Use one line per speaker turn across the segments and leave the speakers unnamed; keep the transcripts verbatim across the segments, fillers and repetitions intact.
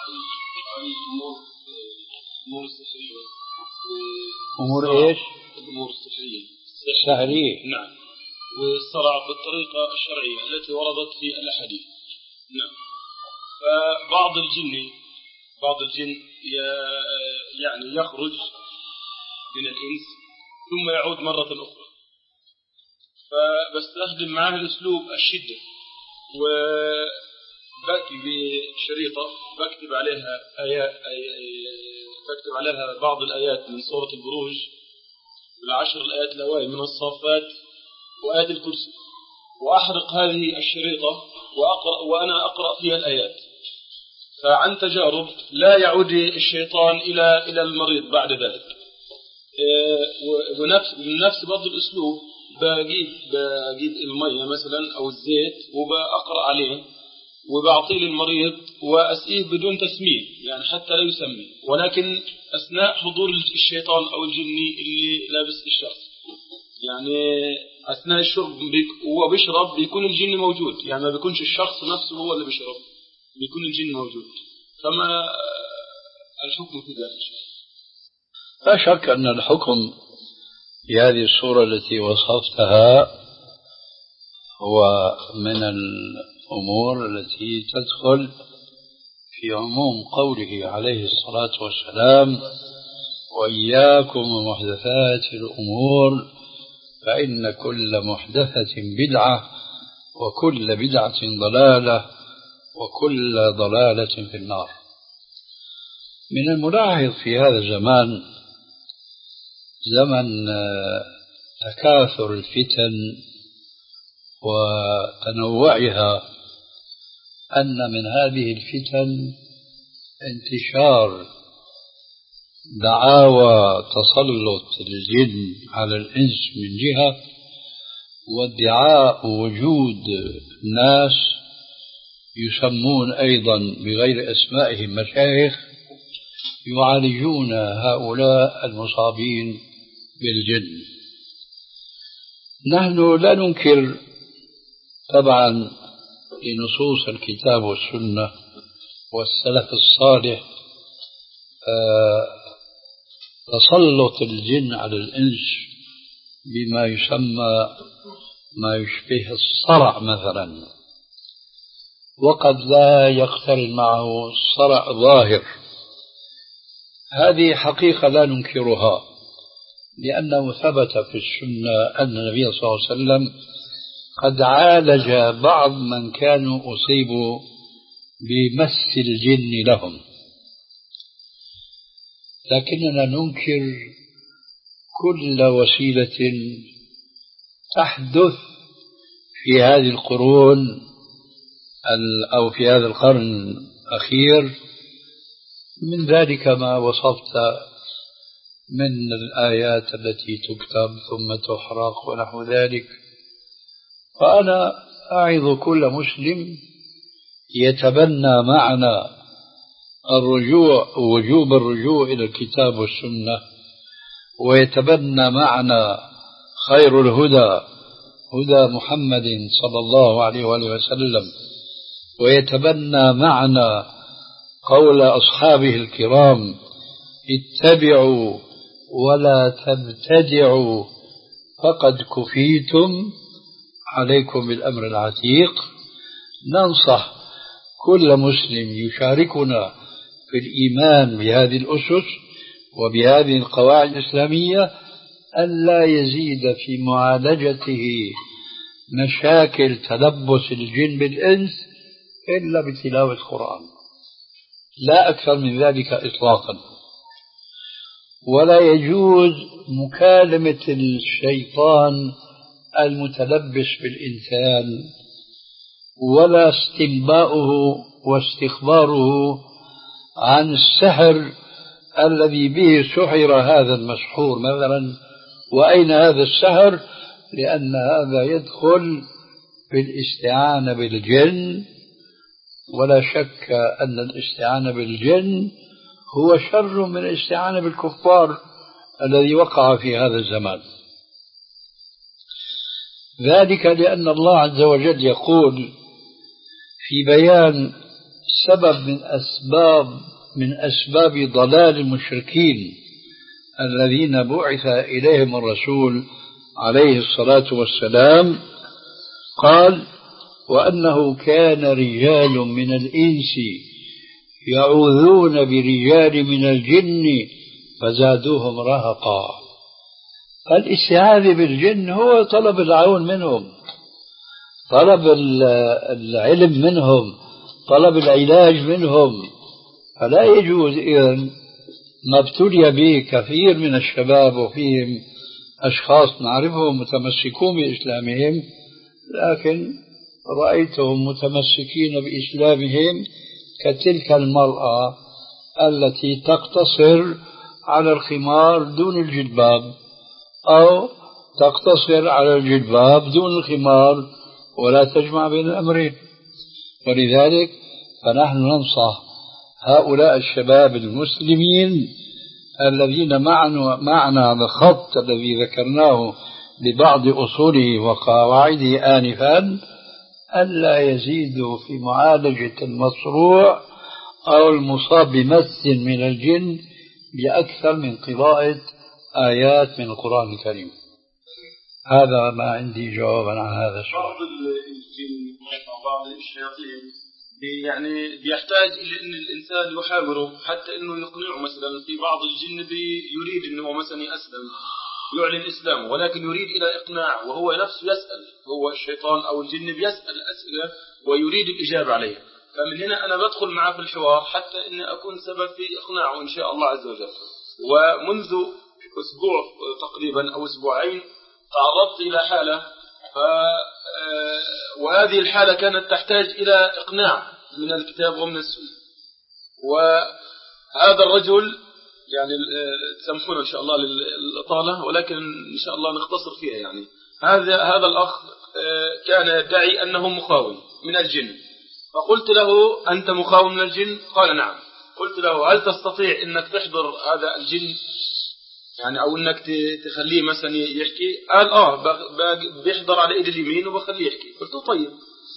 عن الأمور الأمور السحرية.
أمور إيش؟
الأمور السحرية.
السحرية.
نعم. والصرع بالطريقة الشرعية التي وردت في الأحاديث. نعم. فبعض الجن بعض الجن يعني يخرج من الإنس ثم يعود مرة أخرى، فبستخدم معه الأسلوب الشدة، وبأتي بشريطة بكتب عليها آيات بكتب عليها بعض الآيات من سورة البروج، العشر الآيات الأوائل من الصافات وآيات الكرسي، وأحرق هذه الشريطة وأقرأ وأنا أقرأ فيها الآيات. فعن تجارب لا يعود الشيطان إلى إلى المريض بعد ذلك. ونفس بنفس برضه الأسلوب بجيب بجيب المية مثلا أو الزيت وبأقرأ عليه وبعطيه للمريض وأسقيه بدون تسمين، يعني حتى لا يسمي، ولكن أثناء حضور الشيطان أو الجني اللي لابس الشخص، يعني أثناء الشرب هو بيشرب بيكون الجن موجود، يعني ما بيكونش الشخص نفسه هو اللي بيشرب، بيكون الجن موجود. فما الحكم في ذلك؟
لا شك أن الحكم في هذه الصورة التي وصفتها هو من الأمور التي تدخل في عموم قوله عليه الصلاة والسلام: وإياكم ومحدثات الأمور فإن كل محدثة بدعة وكل بدعة ضلالة وكل ضلالة في النار. من الملاحظ في هذا الزمان، زمن تكاثر الفتن وتنوعها، أن من هذه الفتن انتشار دعاوى تسلط الجن على الإنس من جهة، وادعاء وجود ناس يسمون أيضا بغير أسمائهم مشايخ يعالجون هؤلاء المصابين بالجن. نحن لا ننكر طبعا لنصوص الكتاب والسنة والسلف الصالح تسلط الجن على الإنس بما يسمى ما يشبه الصرع مثلا، وقد لا يقترن معه صرع ظاهر. هذه حقيقة لا ننكرها، لأنه ثبت في السنة أن النبي صلى الله عليه وسلم قد عالج بعض من كانوا أصيبوا بمس الجن لهم. لكننا ننكر كل وسيلة تحدث في هذه القرون أو في هذا القرن الأخير، من ذلك ما وصفت من الآيات التي تكتب ثم تحرق ونحو ذلك. فأنا أعظ كل مسلم يتبنى معنا الرجوع وجوب الرجوع إلى الكتاب والسنة، ويتبنى معنا خير الهدى هدى محمد صلى الله عليه وآله وسلم، ويتبنى معنا قول أصحابه الكرام: اتبعوا ولا تبتدعوا فقد كفيتم، عليكم بالأمر العتيق. ننصح كل مسلم يشاركنا في الإيمان بهذه الأسس وبهذه القواعد الإسلامية أن لا يزيد في معالجته مشاكل تلبس الجن بالإنس إلا بتلاوة القرآن، لا أكثر من ذلك إطلاقا. ولا يجوز مكالمة الشيطان المتلبس بالإنسان، ولا استنباؤه واستخباره عن السحر الذي به سحر هذا المسحور مثلا، وأين هذا السحر، لأن هذا يدخل في الاستعانة بالجن. ولا شك أن الاستعانة بالجن هو شر من الاستعانة بالكفار الذي وقع في هذا الزمان. ذلك لأن الله عز وجل يقول في بيان سبب من أسباب من أسباب ضلال المشركين الذين بعث إليهم الرسول عليه الصلاة والسلام. قال: وأنه كان رجال من الإنس يعوذون برجال من الجن فزادوهم رهقا. فالاستعاذة بالجن هو طلب العون منهم، طلب العلم منهم، طلب العلاج منهم. فلا يجوز إذن ما ابتلي به كثير من الشباب، وفيهم أشخاص نعرفهم متمسكون بإسلامهم، لكن رأيتهم متمسكين بإسلامهم كتلك المرأة التي تقتصر على الخمار دون الجلباب، أو تقتصر على الجلباب دون الخمار، ولا تجمع بين الأمرين. ولذلك فنحن ننصح هؤلاء الشباب المسلمين الذين معنا معنا على الخط الذي ذكرناه ببعض أصوله وقواعده آنفا ألا يزيدوا في معالجة المصروع أو المصاب بمس من الجن بأكثر من قراءة آيات من القرآن الكريم. هذا ما عندي جوابا عن هذا السؤال.
بعض الجن وبعض الشياطين يعني بيحتاج إلى أن الإنسان يحاوره حتى أنه يقنعه. مثلا في بعض الجن يريد أنه مثلا يسلم يعلن إسلامه، ولكن يريد إلى إقناع وهو نفسه يسأل، هو الشيطان أو الجن بيسأل أسئلة ويريد الإجابة عليها. فمن هنا أنا بدخل معه في الحوار حتى أني أكون سبب في إقناعه إن شاء الله عز وجل. ومنذ أسبوع تقريبا أو أسبوعين تعرضت إلى حالة ف... وهذه الحالة كانت تحتاج إلى إقناع من الكتاب ومن السنة. وهذا الرجل يعني تسامحونا إن شاء الله للإطالة، ولكن إن شاء الله نختصر فيها. يعني هذا هذا الأخ كان يدعي أنه مخاون من الجن، فقلت له: أنت مخاون من الجن؟ قال: نعم. قلت له: هل تستطيع أنك تحضر هذا الجن يعني أو أنك تخليه مثلا يحكي؟ قال: آه بيحضر على إيد اليمين وبخليه يحكي. قلت له: طيب.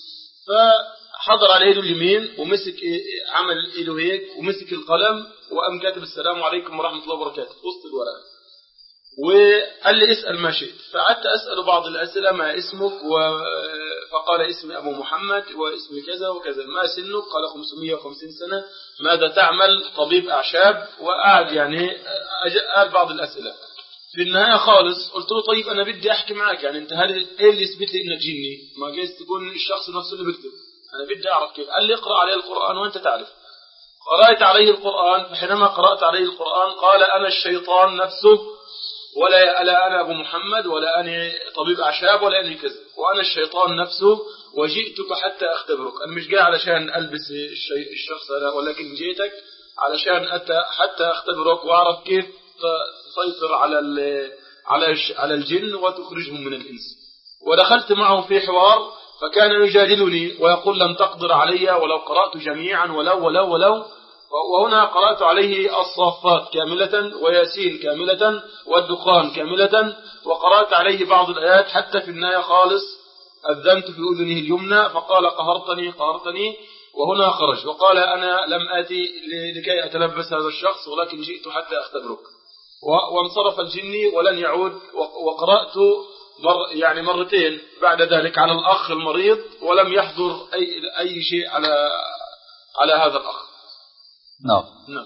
فحضر على إيده اليمين ومسك عمل إيده هيك ومسك القلم وقام كاتب: السلام عليكم ورحمة الله وبركاته في وسط الورقة، وقال لي: اسأل ما شئت. فقعدت أسأله بعض الأسئلة: ما اسمك؟ و... فقال: اسمي أبو محمد واسمي كذا وكذا. ما سنك؟ قال: خمسمائة وخمسين سنة. ماذا تعمل؟ طبيب أعشاب. وقعد يعني قال بعض الأسئلة. في النهاية خالص قلت له: طيب أنا بدي أحكي معك، يعني أنت هل إيه اللي يثبت لي إنك جني؟ ما جايز تكون الشخص نفسه اللي بيكتب، أنا بدي أعرف كيف. قال لي: اقرأ عليه القرآن وأنت تعرف. قرأت عليه القرآن، فحينما قرأت عليه القرآن قال: أنا الشيطان نفسه، ولا لا أنا أبو محمد ولا أنا طبيب أعشاب ولا أنا كذا، وأنا الشيطان نفسه، وجئتك حتى أختبرك. أنا مش جاي علشان ألبس الشخص هذا، ولكن جئتك علشان حتى أختبرك وأعرف كيف تسيطر على على على الجن وتخرجهم من الإنس. ودخلت معه في حوار، فكان يجادلني ويقول: لن تقدر علي ولو قرأت جميعا ولو ولو ولو. وهنا قرأت عليه الصافات كاملة وياسين كاملة والدخان كاملة، وقرأت عليه بعض الآيات حتى في النهاية خالص أذنت في أذنه اليمنى فقال: قهرتني قهرتني. وهنا خرج وقال: أنا لم آتي لكي أتلبس هذا الشخص، ولكن جئت حتى أختبرك. وانصرف الجني ولن يعود. وقرأت مر يعني مرتين بعد ذلك على الأخ المريض، ولم يحضر أي أي شيء على على هذا الأخ.
نعم.
نعم.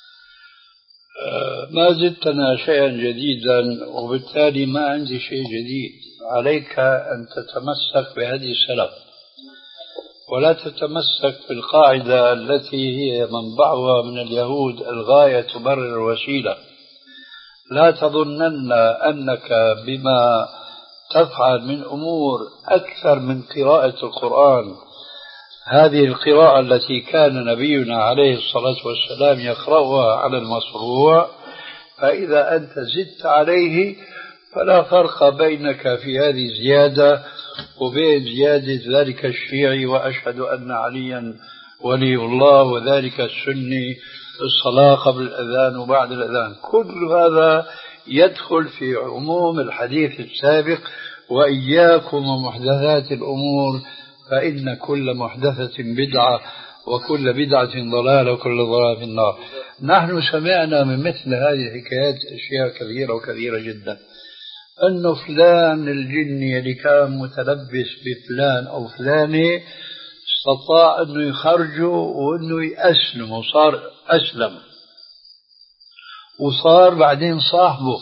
آه ما زدتنا شيئا جديدا، وبالتالي ما عندي شيء جديد. عليك أن تتمسك بهدي السلف، ولا تتمسك بالقاعدة التي هي منبعها من اليهود: الغاية تبرر الوسيلة. لا تظنن أنك بما تفعل من أمور أكثر من قراءة القرآن، هذه القراءة التي كان نبينا عليه الصلاة والسلام يقرأها على المصروع، فإذا أنت زدت عليه فلا فرق بينك في هذه الزيادة وبين زيادة ذلك الشيعي: وأشهد أن عليا ولي الله، وذلك السني الصلاة قبل الأذان وبعد الأذان. كل هذا يدخل في عموم الحديث السابق: وإياكم ومحدثات الأمور فإن كل محدثة بدعة وكل بدعة ضلالة وكل ضلالة في النار. نحن سمعنا من مثل هذه الحكايات أشياء كثيرة وكثيرة جدا، أنه فلان الجني اللي كان متلبس بفلان أو فلانة استطاع أنه يخرجه وأنه يأسلم وصار أسلم، وصار بعدين صاحبه.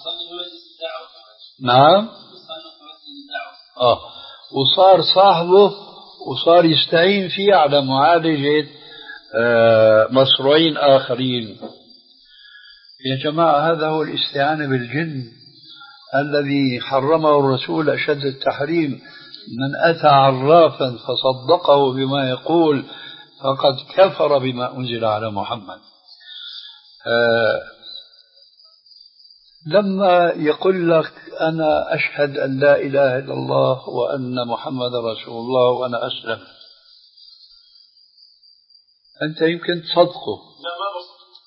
نعم آه وصار صاحبه وصار يستعين فيه على معالجة آه مصروعين آخرين. يا جماعة هذا هو الاستعانة بالجن الذي حرمه الرسول أشد التحريم. من أتى عرافا فصدقه بما يقول فقد كفر بما أنزل على محمد. آه لما يقول لك أنا أشهد أن لا إله إلا الله وأن محمد رسول الله وأنا أسلم، أنت يمكن تصدقه.
لا ما بصدق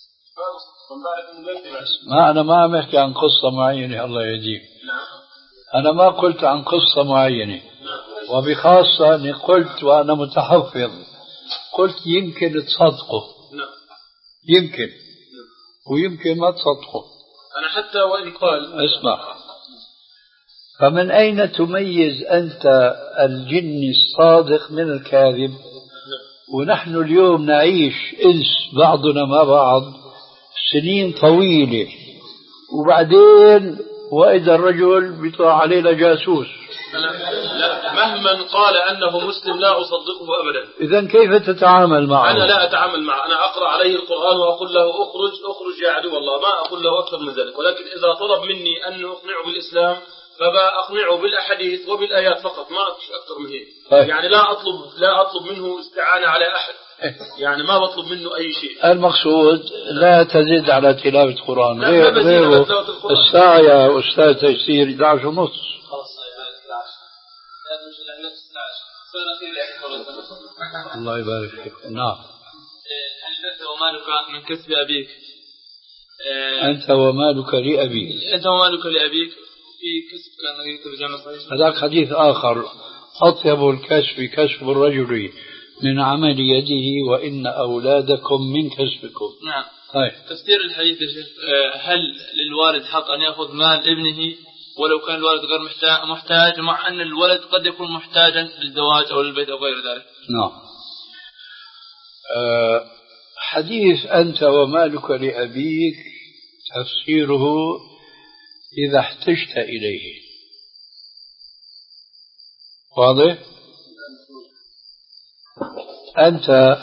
ما بصدق
ما أنا ما عم أحكي عن قصة معينة الله يهديك. أنا ما قلت عن قصة معينة، وبخاصة أني قلت وأنا متحفظ، قلت يمكن تصدقه، يمكن ويمكن ما تصدقه.
أنا حتى وإن قال
اسمع، فمن أين تميز أنت الجن الصادق من الكاذب؟ ونحن اليوم نعيش إنس بعضنا مع بعض سنين طويلة، وبعدين وإذا الرجل بيطلع علينا جاسوس.
لا مهما قال أنه مسلم لا أصدقه أبدا.
إذن كيف تتعامل معه؟
أنا لا أتعامل معه، أنا أقرأ عليه القرآن وأقول له أخرج أخرج يا عدو الله، ما أقول له أكثر من ذلك. ولكن إذا طلب مني أن أقنعه بالإسلام فبأقنعه بالأحاديث وبالآيات فقط، ما أكثر من هيك.
طيب.
يعني لا أطلب لا أطلب منه استعانة على أحد، يعني ما بطلب منه أي شيء.
المقصود لا تزيد على تلاوة القرآن. غير غيره الساعة يا أستاذ تيسير إحدى عشر ونص. الله يبارك فيك. نعم.
أنت ومالك من كسب أبيك.
أنت ومالك لأبيك.
أنت ومالك لأبيك في كسب كان يترجم صحيح.
هذاك حديث آخر، أطيب الكسب كسب الرجل من عمل يده وإن أولادكم من كسبكم.
نعم.
طيب.
تفسير الحديث يا شيخ، هل للوالد حق أن يأخذ مال ابنه ولو كان الوالد غير محتاج، مع أن الولد قد يكون محتاجا للزواج أو للبيت أو غير ذلك؟
نعم. أه حديث أنت ومالك لأبيك تفسيره إذا احتجت إليه. واضح؟ أنت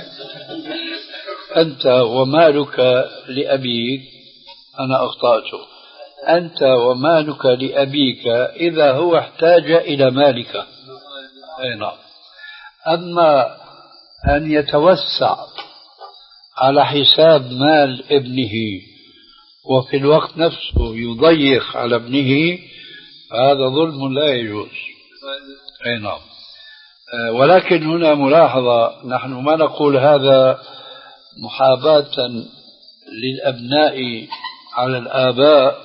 أنت ومالك لأبيك، أنا أخطأته، أنت ومالك لأبيك إذا هو احتاج إلى مالك. أي نعم. أما أن يتوسع على حساب مال ابنه وفي الوقت نفسه يضيق على ابنه فهذا ظلم لا يجوز. أي نعم. ولكن هنا ملاحظة، نحن ما نقول هذا محاباة للأبناء على الآباء،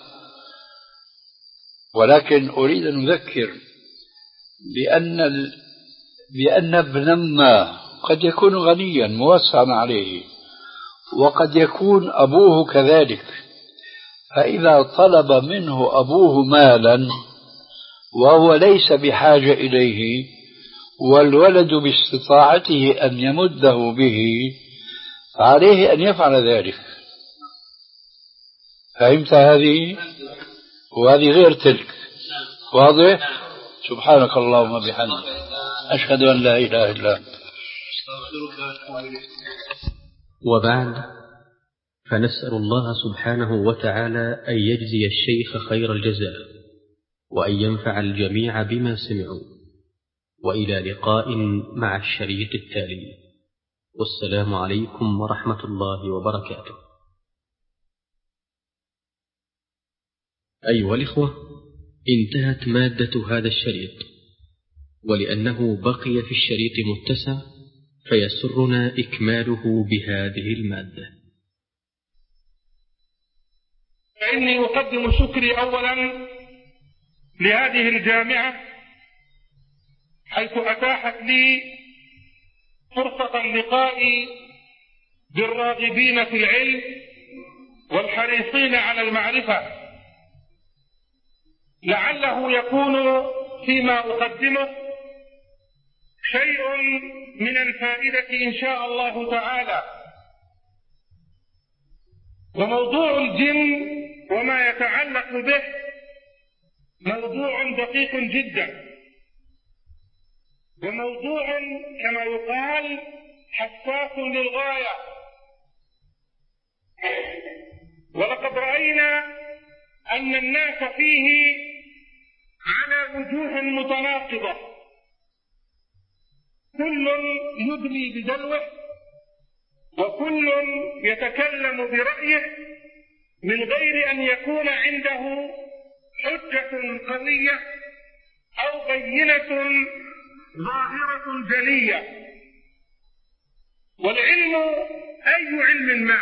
ولكن أريد أن أذكر بأن ال... بأن ابنا ما قد يكون غنيا موسعا عليه وقد يكون أبوه كذلك، فإذا طلب منه أبوه مالا وهو ليس بحاجة إليه والولد باستطاعته أن يمده به فعليه أن يفعل ذلك. فهمت هذه؟ وهذه غير تلك. واضح؟ سبحانك اللهم وبحمدك أشهد أن لا إله إلا أنت.
وبعد، فنسأل الله سبحانه وتعالى أن يجزي الشيخ خير الجزاء وأن ينفع الجميع بما سمعوا، وإلى لقاء مع الشريط التالي، والسلام عليكم ورحمة الله وبركاته. أيها الإخوة، انتهت مادة هذا الشريط، ولأنه بقي في الشريط متسع فيسرنا إكماله بهذه المادة.
فإني أقدم شكري أولا لهذه الجامعة حيث أتاحت لي فرصة اللقاء بالراغبين في العلم والحريصين على المعرفة، لعله يكون فيما أقدمه شيء من الفائدة إن شاء الله تعالى. وموضوع الجن وما يتعلق به موضوع دقيق جدا، وموضوع كما يقال حساس للغاية. ولقد رأينا أن الناس فيه على وجوه متناقضة، كل يدلي بدلوه وكل يتكلم برأيه من غير أن يكون عنده حجة قوية أو بينة ظاهرة جلية. والعلم أي علم ما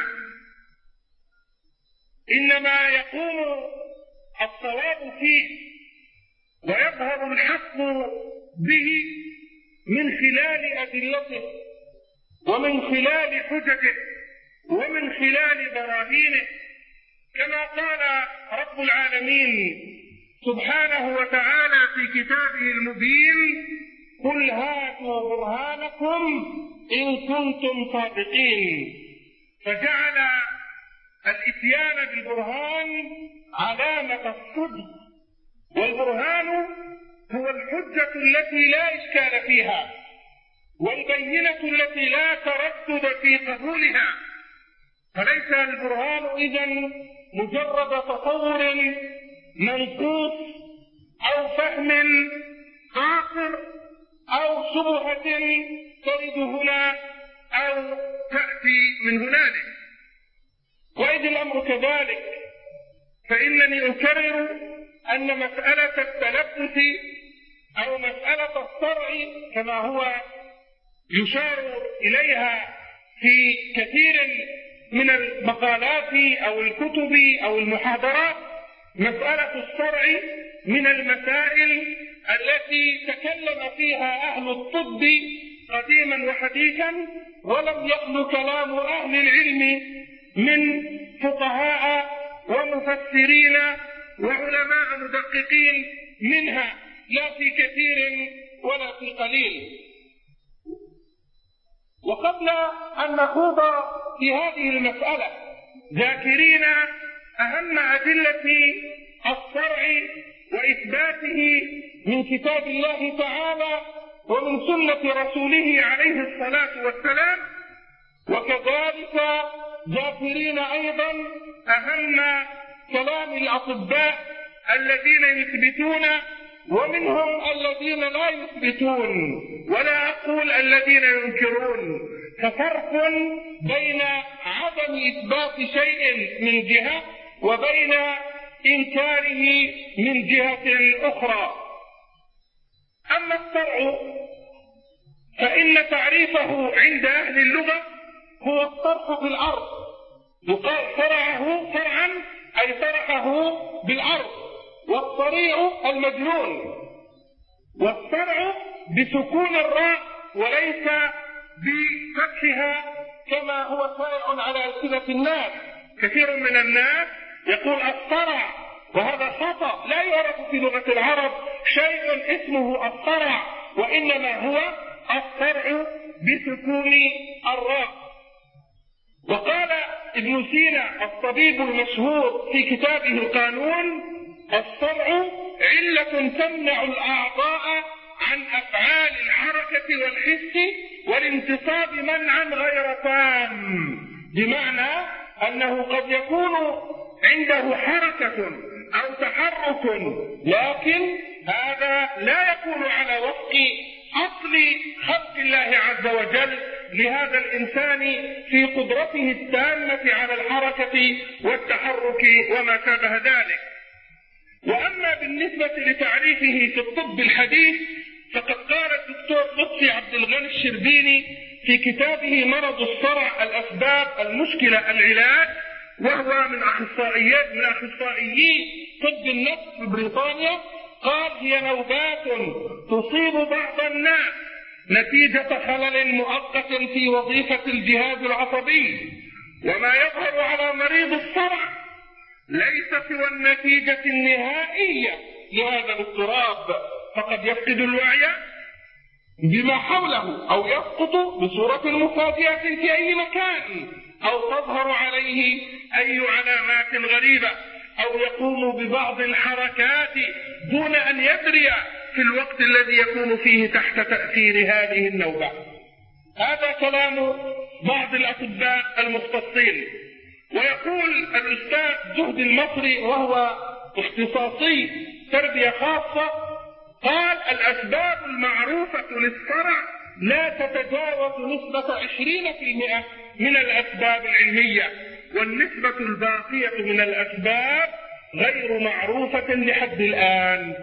إنما يقوم الصواب فيه ويظهر الحق به من خلال أدلته ومن خلال حججه ومن خلال براهينه، كما قال رب العالمين سبحانه وتعالى في كتابه المبين: قل هاتوا برهانكم إن كنتم صادقين. فجعل الإتيان بالبرهان علامة الصدق، والبرهان هو الحجة التي لا إشكال فيها والبينة التي لا تردد في قبولها. فليس البرهان إذن مجرد تصور منقوص أو فهم قاصر أو شبهة ترد هنا أو تأتي من هنالك. وإذ الأمر كذلك فإنني أكرر أن مسألة التلبس أو مسألة الصرع كما هو يشار إليها في كثير من المقالات أو الكتب أو المحاضرات، مسألة الصرع من المسائل التي تكلم فيها أهل الطب قديما وحديثا، ولم يخل كلام أهل العلم من فقهاء ومفسرين وعلماء مدققين منها، لا في كثير ولا في قليل. وقبل أن نخوض في هذه المسألة ذاكرين أهم أدلة الشرع وإثباته من كتاب الله تعالى ومن سنة رسوله عليه الصلاة والسلام، وكذلك ذاكرين أيضا أهم كلام الأطباء الذين يثبتون ومنهم الذين لا يثبتون، ولا أقول الذين ينكرون. ففرق بين عدم إثبات شيء من جهة وبين إنكاره من جهة أخرى. أما الشرع فإن تعريفه عند أهل اللغة هو الطرح في الأرض، يقال فرعه فرعا أي طرحه بالأرض، والصريع المجنون، والصرع بسكون الراء وليس بفتحها كما هو شائع على ألسنة الناس. كثير من الناس يقول الصرع، وهذا خطأ، لا يعرف في لغة العرب شيء اسمه الصرع، وإنما هو الصرع بسكون الراء. وقال ابن سينا الطبيب المشهور في كتابه القانون: الصرع علة تمنع الأعضاء عن أفعال الحركة والحس والانتصاب منعا غير تام، بمعنى أنه قد يكون عنده حركة أو تحرك، لكن هذا لا يكون على وفق أصل خلق الله عز وجل لهذا الإنسان في قدرته التامة على الحركة والتحرك وما شابه ذلك. وأما بالنسبة لتعريفه في الطب الحديث فقد قال الدكتور لطفي عبد الغني الشربيني في كتابه مرض الصرع الأسباب المشكلة العلاج، وهو من أخصائيات من أخصائيي طب النفس في بريطانيا، قال: هي نوبات تصيب بعض الناس نتيجة خلل مؤقت في وظيفة الجهاز العصبي، وما يظهر على مريض الصرع ليس سوى النتيجة النهائية لهذا الاضطراب، فقد يفقد الوعي بما حوله أو يسقط بصورة مفاجئة في أي مكان، أو تظهر عليه أي علامات غريبة، أو يقوم ببعض الحركات دون أن يدري في الوقت الذي يكون فيه تحت تأثير هذه النوبة. هذا كلام بعض الأطباء المختصين. ويقول الأستاذ جهد المصري وهو اختصاصي تربية خاصة، قال: الأسباب المعروفة للصرع لا تتجاوز نسبة عشرين بالمئة من الأسباب العلمية، والنسبة الباقية من الأسباب غير معروفة لحد الآن.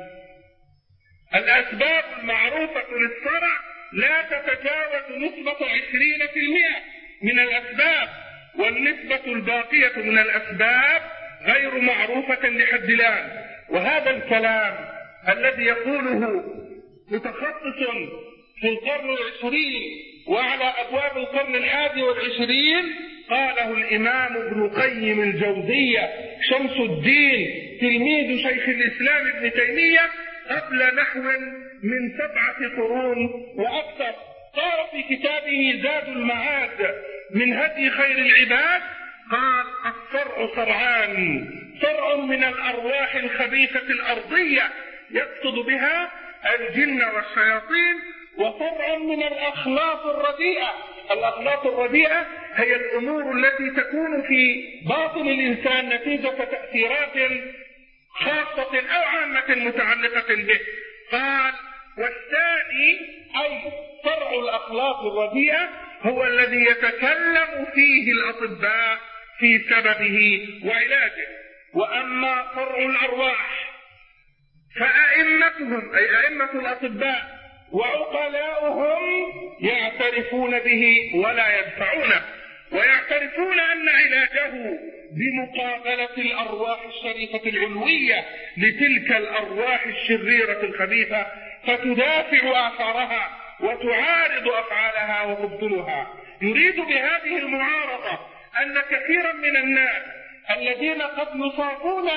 الأسباب المعروفة للصرع لا تتجاوز نسبة عشرين بالمئة من الأسباب، والنسبة الباقية من الأسباب غير معروفة لحد الآن. وهذا الكلام الذي يقوله متخصص في القرن العشرين وعلى أبواب القرن الحادي والعشرين قاله الإمام ابن قيم الجوزية شمس الدين تلميذ شيخ الإسلام ابن تيمية قبل نحو من سبعة قرون وأكثر. قال في كتابه زاد المعاد من هدي خير العباد، قال: الصرع صرعان، صرع من الأرواح الخبيثة الأرضية يقصد بها الجن والشياطين، وصرع من الأخلاق الرديئة. الأخلاق الرديئة هي الأمور التي تكون في باطن الإنسان نتيجة تأثيرات خاصة أو عامة متعلقة به. قال: والثاني أي صرع الأخلاق الرديئة هو الذي يتكلم فيه الأطباء في سببه وعلاجه. وأما صرع الأرواح فأئمتهم أي أئمة الأطباء وعقلاؤهم يعترفون به ولا يدفعونه، ويعترفون أن علاجه بمقابلة الأرواح الشريفة العلوية لتلك الأرواح الشريرة الخبيثة، فتدافع آثارها وتعارض أفعالها وتبطلها. يريد بهذه المعارضة أن كثيرا من الناس الذين قد يصابون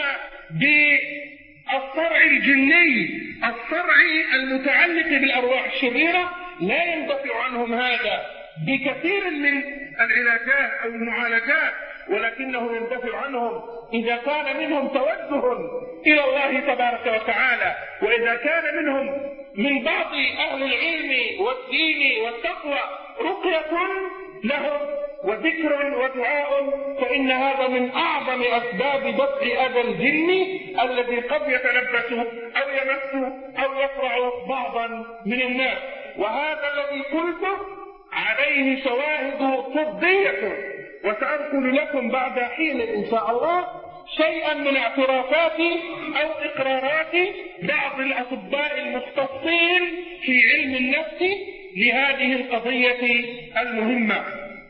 بالصرع الجني، الصرع المتعلق بالأرواح الشريرة، لا يندفع عنهم هذا بكثير من العلاجات أو المعالجات، ولكنه يندفع عنهم إذا كان منهم توجه إلى الله تبارك وتعالى، وإذا كان منهم من بعض أهل العلم والدين والتقوى رقية لهم وذكر ودعاء، فإن هذا من أعظم أسباب دفع أذى الجن الذي قد يتلبس أو يمس أو يفرع بعضا من الناس. وهذا الذي قلته عليه شواهد طبية، وسأنقل لكم بعد حين إن شاء الله شيئا من اعترافات أو إقرارات بعض الأطباء المختصين في علم النفس لهذه القضية المهمة.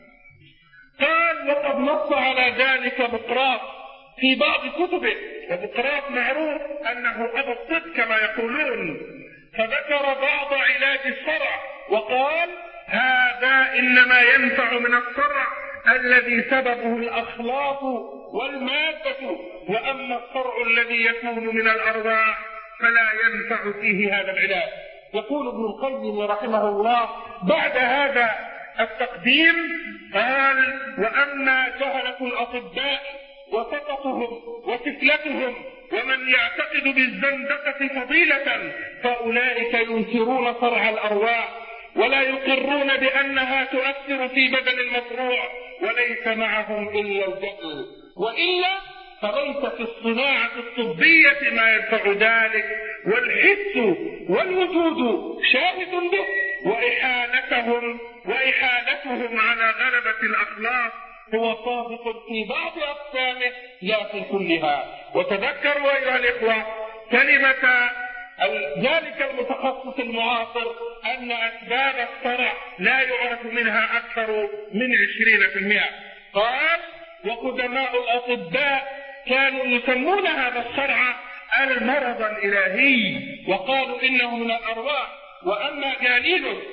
قال: وقد نص على ذلك بقراط في بعض كتبه، وبقراط معروف أنه أبو الطب كما يقولون، فذكر بعض علاج الصرع وقال: هذا إنما ينفع من الصرع الذي سببه الأخلاق والمادة، وأما الصرع الذي يكون من الأرواح فلا ينفع فيه هذا العلاج. يقول ابن القيم رحمه الله بعد هذا التقديم، قال: وأما جهلة الأطباء وسقطهم وسفلتهم ومن يعتقد بالزندقة فضيلة، فأولئك ينكرون صرع الأرواح ولا يقرون بأنها تؤثر في بدن المصروع، وليس معهم إلا الجهل، وإلا فليس في الصناعة الطبية ما يدفع ذلك، والحس والوجود شاهد به، وإحالتهم وإحالتهم على غلبة الأخلاق هو صادق في بعض أقسامه لا في كلها. وتذكروا أيها الإخوة كلمة ذلك المتخصص المعاصر أن أسباب الصرع لا يعرف منها أكثر من عشرين بالمئة. قال: وقدماء الأطباء كانوا يسمون هذا الصرع المرض الإلهي، وقالوا إنه من الأرواح. وأما جليل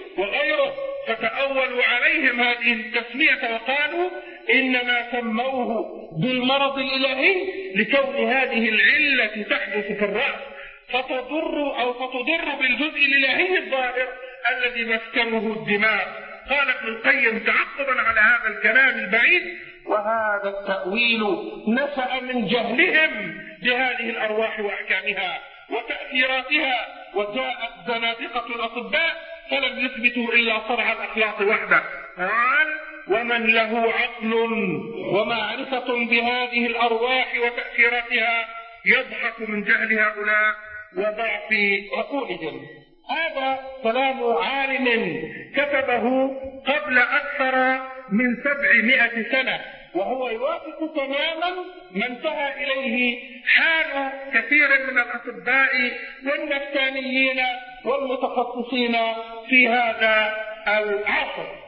وغيره، فتأولوا عليهم هذه التسمية وقالوا إنما سموه بالمرض الإلهي لكون هذه العلة تحدث في الرأس فتضر أو فتضر بالجزء الإلهي الظاهر الذي مسكنه الدماغ. قال ابن القيم تعقبا على هذا الكلام البعيد: وهذا التأويل نشأ من جهلهم بهذه الأرواح وأحكامها وتأثيراتها، وجاءت زنادقة الأطباء فلم يثبتوا إلا صرع الأخلاق وحده. قال: ومن له عقل ومعرفة بهذه الأرواح وتأثيراتها يضحك من جهل هؤلاء وضعف عقولهم. هذا كلام عالم كتبه قبل أكثر من سبعمائة سنة، وهو يوافق تماما ما انتهى إليه حال كثير من الأطباء والنفسانيين والمتخصصين في هذا العصر.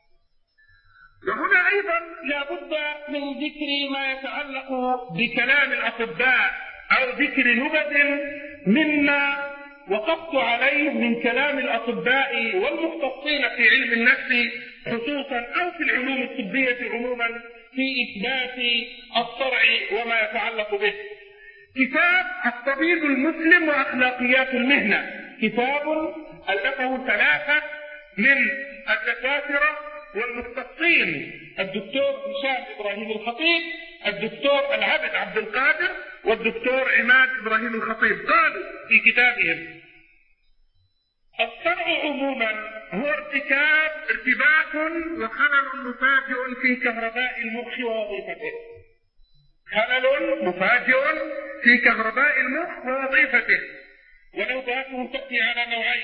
وهنا أيضا لا بد من ذكر ما يتعلق بكلام الأطباء أو ذكر نبذ مما وقفت عليه من كلام الأطباء والمختصين في علم النفس خصوصا أو في العلوم الطبية عموما في إثبات الصرع وما يتعلق به. كتاب الطبيب المسلم وأخلاقيات المهنة، كتاب ألفه ثلاثة من الدكاترة والمختصين: الدكتور هشام إبراهيم الخطيب، الدكتور العبد عبد القادر، والدكتور عماد إبراهيم الخطيب. قالوا في كتابهم: الصرع عموما هو ارتكاب ارتباك وخلل مفاجئ في كهرباء المخ ووظيفته. خلل مفاجئ في كهرباء المخ ووظيفته، ونوباته تأتي على نوعين: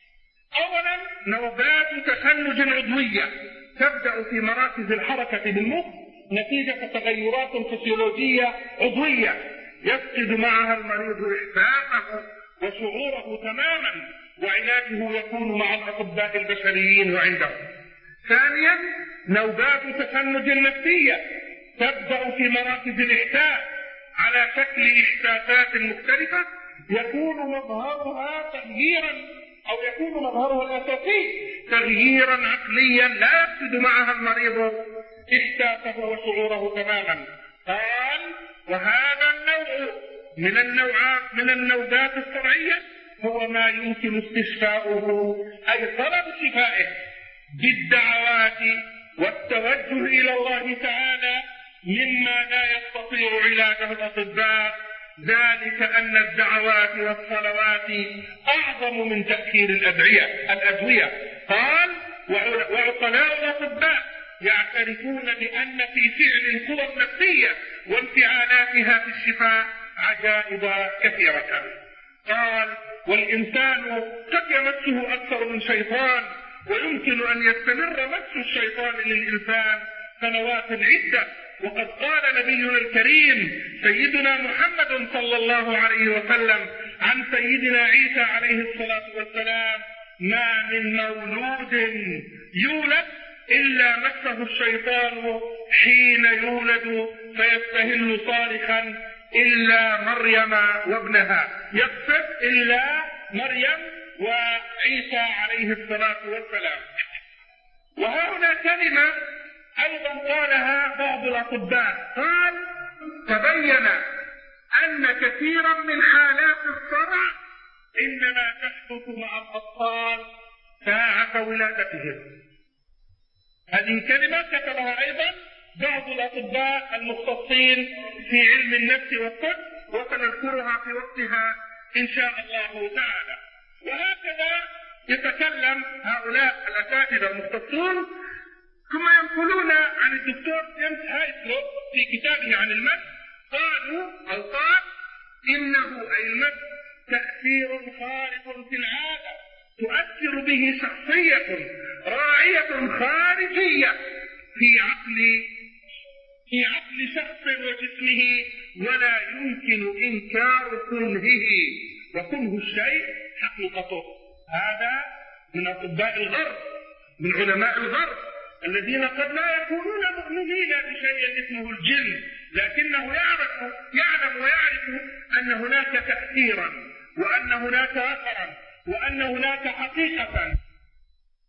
أولا نوبات تشنج عضوية تبدأ في مراكز الحركة بالمخ نتيجة تغيرات فسيولوجية عضوية يفقد معها المريض إحساسه وشعوره تماما، وعلاجه يكون مع الأطباء البشريين وعندهم. ثانيا نوبات تشنج نفسية تبدأ في مراكز الإحساس على شكل إحساسات مختلفة يكون مظهرها تغييرا أو يكون مظهرها الأساسي تغييرا عقليا لا يفقد معها المريض إحساسه وشعوره تماما. قال: وهذا النوع من النوعات من النوبات الصرعية هو ما يمكن استشفاؤه أي طلب شفائه بالدعوات والتوجه إلى الله تعالى مما لا يستطيع علاجه الأطباء، ذلك أن الدعوات والصلوات أعظم من تأثير الأدعية الأدوية. قال: وعقلاء الأطباء يعترفون بأن في فعل القوى النفسية وانفعالاتها في الشفاء عجائب كثيرة. قال: والإنسان قد يمسه أكثر من شيطان، ويمكن أن يستمر مس الشيطان للإنسان سنوات عدة، وقد قال نبينا الكريم سيدنا محمد صلى الله عليه وسلم عن سيدنا عيسى عليه الصلاة والسلام: ما من مولود يولد إلا مسه الشيطان حين يولد فيستهل صارخا إلا مريم وابنها، يقصد إلا مريم وعيسى عليه الصلاة والسلام. وها هنا كلمة أيضا قالها بعض الأطباء، قال: تبين أن كثيرا من حالات الصرع إنما تحدث مع الأطفال ساعة ولادتهم. هذه كلمة كتبها أيضا بعض الأطباء المختصين في علم النفس والطب، وسنذكرها في وقتها إن شاء الله تعالى. وهكذا يتكلم هؤلاء الأساتذة المختصون، ثم ينقلون عن الدكتور جيمس هايسلوب في كتابه عن المس، قالوا أو قال: إنه أي المس تأثير خارق في العادة تؤثر به شخصية راعية خارجية في عقل في عقل شخص وجسمه، ولا يمكن إنكار كنهه، وكنه الشيء حقيقته. هذا من أطباء الغرب، من علماء الغرب الذين قد لا يكونون مؤمنين بشيء اسمه الجن، لكنه يعرف يعلم ويعرف أن هناك تأثيرا، وأن هناك أثرا، وأن هناك حقيقة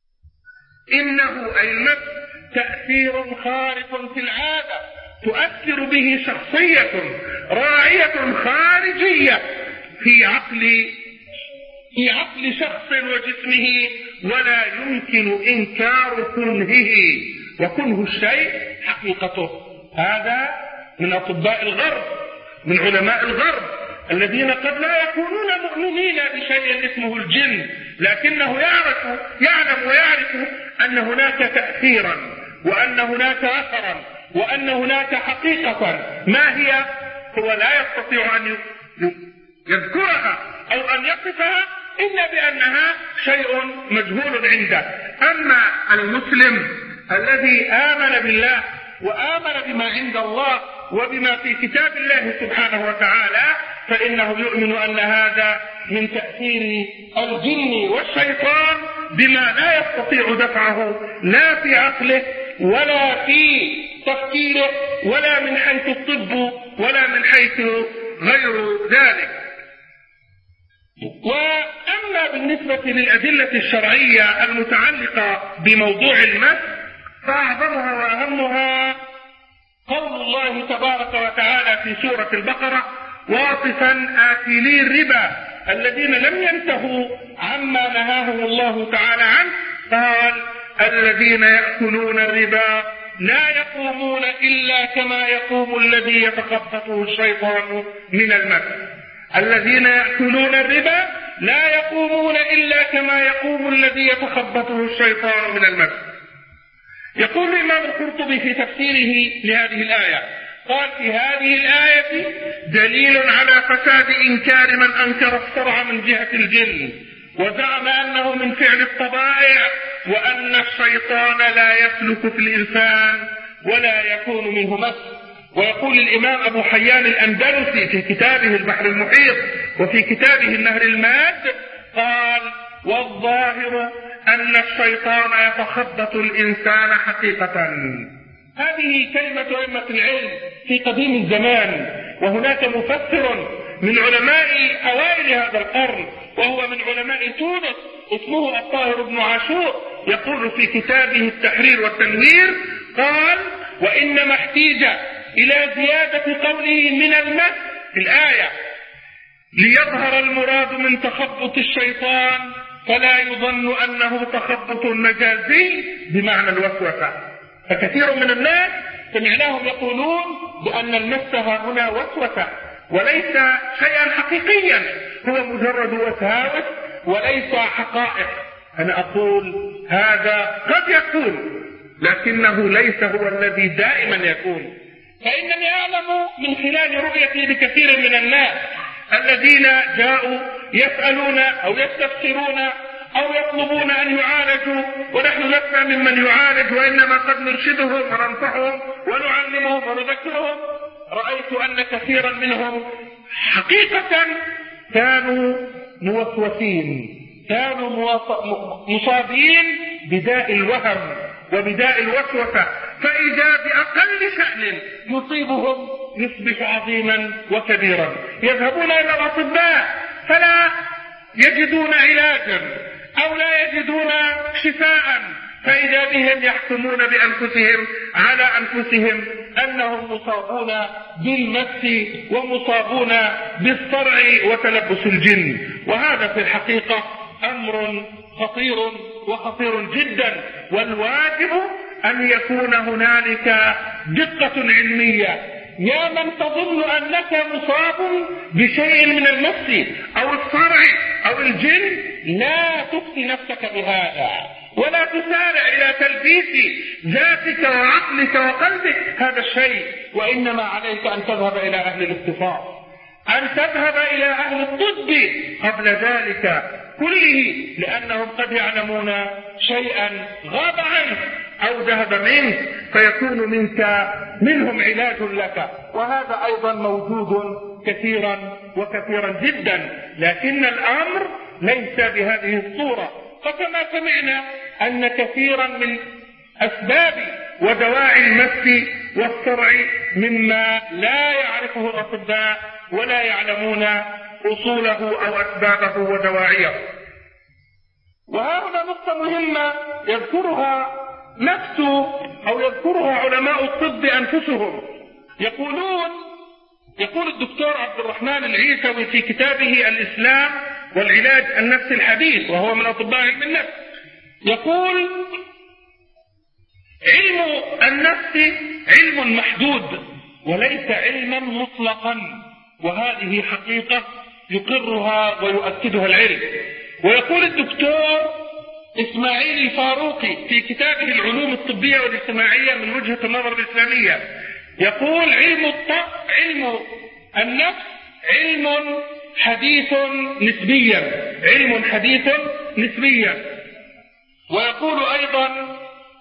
إنه أي المس تأثير خارق في العادة تؤثر به شخصية راعية خارجية في عقل في عقل شخص وجسمه، ولا يمكن إنكار كنهه، وكنه الشيء حقيقته. هذا من أطباء الغرب، من علماء الغرب الذين قد لا يكونون مؤمنين بشيء اسمه الجن، لكنه يعرف يعلم ويعرف أن هناك تأثيرا، وأن هناك أثرا، وأن هناك حقيقة. ما هي؟ هو لا يستطيع أن يذكرها أو أن يصفها إلا بأنها شيء مجهول عنده. أما المسلم الذي آمن بالله وآمن بما عند الله وبما في كتاب الله سبحانه وتعالى، فإنه يؤمن أن هذا من تأثير الجن والشيطان بما لا يستطيع دفعه لا في عقله ولا في تفكيره ولا من حيث الطب ولا من حيث غير ذلك. وأما بالنسبة للأدلة الشرعية المتعلقة بموضوع المس فأعظمها وأهمها قول الله تبارك وتعالى في سورة البقرة واصفا آكلي الربا الذين لم ينتهوا عما نهاهم الله تعالى عنه، قال الذين يأكلون الربا لا يقومون إلا كما يقوم الذي يتخبطه الشيطان من المس. الذين يأكلون الربا لا يقومون إلا كما يقوم الذي يتخبطه الشيطان من المس. يقول الإمام القرطبي في تفسيره لهذه الآية، قال في هذه الآية دليل على فساد إنكار من أنكر الشرع من جهة الجن وزعم أنه من فعل الطبائع، وأن الشيطان لا يسلك في الإنسان ولا يكون منه مس. ويقول الإمام أبو حيان الأندلسي في كتابه البحر المحيط وفي كتابه النهر الماد، قال والظاهر أن الشيطان يتخبط الإنسان حقيقة. هذه كلمة أئمة العلم في قديم الزمان، وهناك مفسر من علماء أوائل هذا القرن وهو من علماء تونس اسمه الطاهر بن عاشور، يقول في كتابه التحرير والتنوير، قال وإنما احتيج إلى زيادة قوله من المس في الآية ليظهر المراد من تخبط الشيطان، فلا يظن أنه تخبط مجازي بمعنى الوسوسة. فكثير من الناس سمعناهم يقولون بأن المس هنا وسوسة وليس شيئا حقيقيا، هو مجرد وساوس وليس حقائق. أنا أقول هذا قد يكون، لكنه ليس هو الذي دائما يكون. فإنني أعلم من خلال رؤيتي لكثير من الناس الذين جاءوا يسألون أو يستفسرون أو يطلبون أن يعالجوا، ونحن لسنا ممن يعالج وإنما قد نرشدهم وننصحهم ونعلمهم ونذكرهم، رأيت أن كثيرا منهم حقيقة كانوا موسوسين، كانوا مصابين بداء الوهم وبداء الوسوسة، فإذا بأقل شأن يصيبهم يصبح عظيما وكبيرا. يذهبون إلى الأطباء فلا يجدون علاجا أو لا يجدون شفاء، فإذا بهم يحكمون بأنفسهم على أنفسهم أنهم مصابون بالمس ومصابون بالصرع وتلبس الجن. وهذا في الحقيقة أمر خطير وخطير جدا، والواجب أن يكون هنالك دقة علمية. يا من تظن أنك مصاب بشيء من المس أو الصرع أو الجن، لا تفتي نفسك بهذا ولا تسارع إلى تلبيس ذاتك وعقلك وقلبك هذا الشيء، وإنما عليك أن تذهب إلى أهل الاختصاص، أن تذهب إلى أهل الطب قبل ذلك كله، لأنهم قد يعلمون شيئا غاب عنك أو ذهب منك فيكون منك منهم علاج لك. وهذا أيضا موجود كثيرا وكثيرا جدا، لكن الأمر ليس بهذه الصورة. فكما سمعنا أن كثيرا من أسباب ودواعي المس والصرع مما لا يعرفه الأطباء ولا يعلمون أصوله أو أسبابه ودواعيه. وها هنا نقطة مهمة يذكرها نفسه أو يذكرها علماء الطب أنفسهم. يقولون يقول الدكتور عبد الرحمن العيسوي في كتابه الإسلام والعلاج النفسي الحديث، وهو من أطباء علم النفس، يقول: علم النفس علم محدود وليس علما مطلقا، وهذه حقيقة يقرها ويؤكدها العلم. ويقول الدكتور إسماعيل الفاروقي في كتابه العلوم الطبية والاجتماعية من وجهة النظر الإسلامية، يقول: علم الطب علم النفس علم حديث نسبيا، علم حديث نسبيا. ويقول أيضا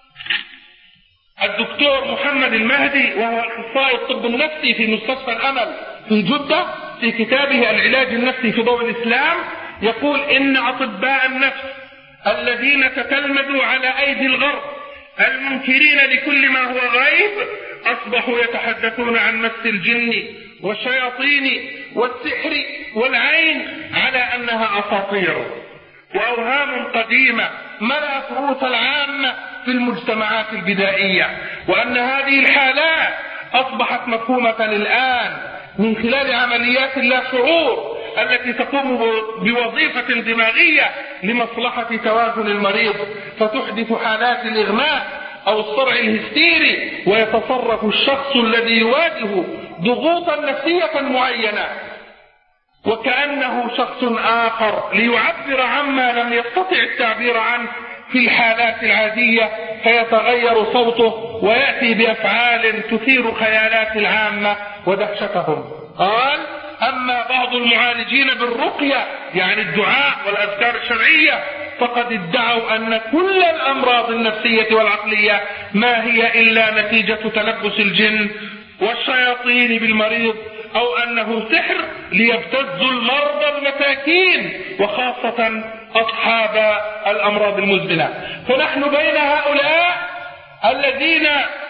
الدكتور محمد المهدي وهو اخصائي الطب النفسي في مستشفى الأمل في جدة في كتابه العلاج النفسي في ضوء الإسلام، يقول: إن أطباء النفس الذين تتلمذوا على أيدي الغرب المنكرين لكل ما هو غيب أصبحوا يتحدثون عن مس الجن والشياطين والسحر والعين على أنها أساطير وأوهام قديمة ملأت رؤوس العامة في المجتمعات البدائية، وأن هذه الحالات أصبحت مفهومة الآن من خلال عمليات اللا شعور التي تقوم بوظيفة دماغية لمصلحة توازن المريض، فتحدث حالات الإغماء أو الصرع الهستيري، ويتصرف الشخص الذي يواجه ضغوطا نفسية معينة وكأنه شخص آخر ليعبر عما لم يستطع التعبير عنه في الحالات العادية، فيتغير صوته ويأتي بأفعال تثير خيالات العامة ودهشتهم. قال: أما بعض المعالجين بالرقية يعني الدعاء والأذكار الشرعية فقد ادعوا أن كل الأمراض النفسية والعقلية ما هي إلا نتيجة تلبس الجن والشياطين بالمريض، أو أنه سحر ليبتزوا المرضى المساكين وخاصة أصحاب الأمراض المزمنة. فنحن بين هؤلاء الذين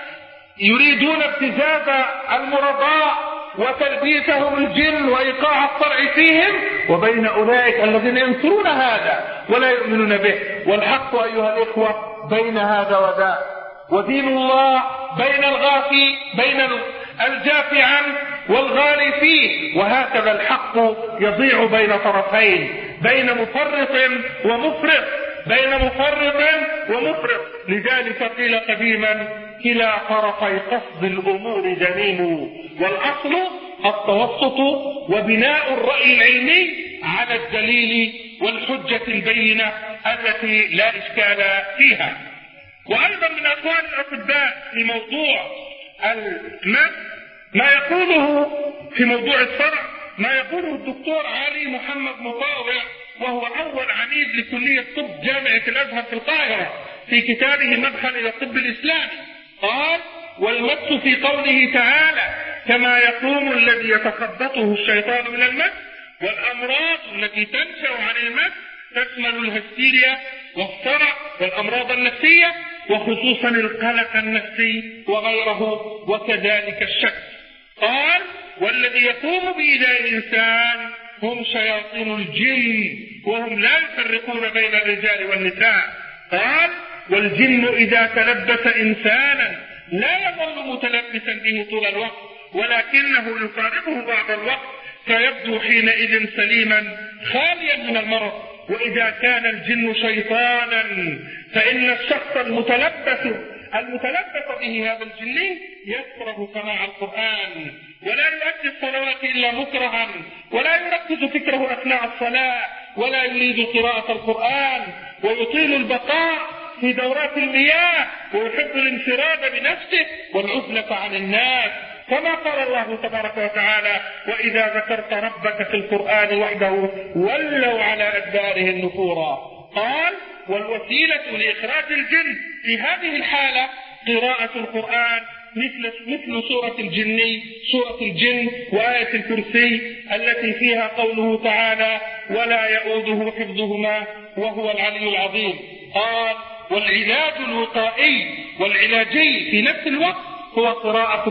يريدون ابتزاز المرضى وتلبيسهم الجن وإيقاع الصرع فيهم، وبين أولئك الذين ينكرون هذا ولا يؤمنون به. والحق أيها الإخوة بين هذا وذاك، ودين الله بين الغافي بين الجافي عنه والغالي فيه، وهكذا الحق يضيع بين طرفين، بين مفرط ومفرط بين مفرط ومفرط. لذلك قيل قديما: كلا طرفي قصد الأمور ذميم، والأصل التوسط وبناء الرأي العلمي على الدليل والحجة البينة التي لا إشكال فيها. وأيضا من أقوال الأطباء في موضوع المس ما يقوله في موضوع الصرع ما يقوله الدكتور علي محمد مطاوع، وهو أول عميد لكلية طب جامعة الأزهر في القاهرة، في كتابه مدخل إلى الطب الإسلامي، قال: والمس في قوله تعالى كما يقوم الذي يتخبطه الشيطان من المس، والأمراض التي تنشأ عن المس تشمل الهستيريا والصرع والأمراض النفسية، وخصوصا القلق النفسي وغيره، وكذلك الشك. قال: والذي يقوم بإيذاء الإنسان هم شياطين الجن، وهم لا يفرقون بين الرجال والنساء. قال: والجن إذا تلبس إنسانا لا يظل متلبسا به طول الوقت، ولكنه يفارقه بعض الوقت، فيبدو حينئذ سليما خاليا من المرض. وإذا كان الجن شيطانا فإن الشخص المتلبس المتلبس به هذا الجن يكره سماع القرآن، ولا يؤدي الصلوات إلا مكرها، ولا يركز فكره أثناء الصلاة، ولا يريد قراءة القرآن، ويطيل البقاء في دورات المياه، ويحب الانفراد بنفسه والعزلة عن الناس، كما قال الله تبارك وتعالى: وإذا ذكرت ربك في القرآن وحده ولوا على أدبارهم نفورا. قال: والوسيلة لإخراج الجن في هذه الحالة قراءة القرآن مثل مثل سورة الجن سورة الجن وآية الكرسي التي فيها قوله تعالى: ولا يؤوده حفظهما وهو العلي العظيم. قال: والعلاج الوقائي والعلاجي في نفس الوقت هو قراءة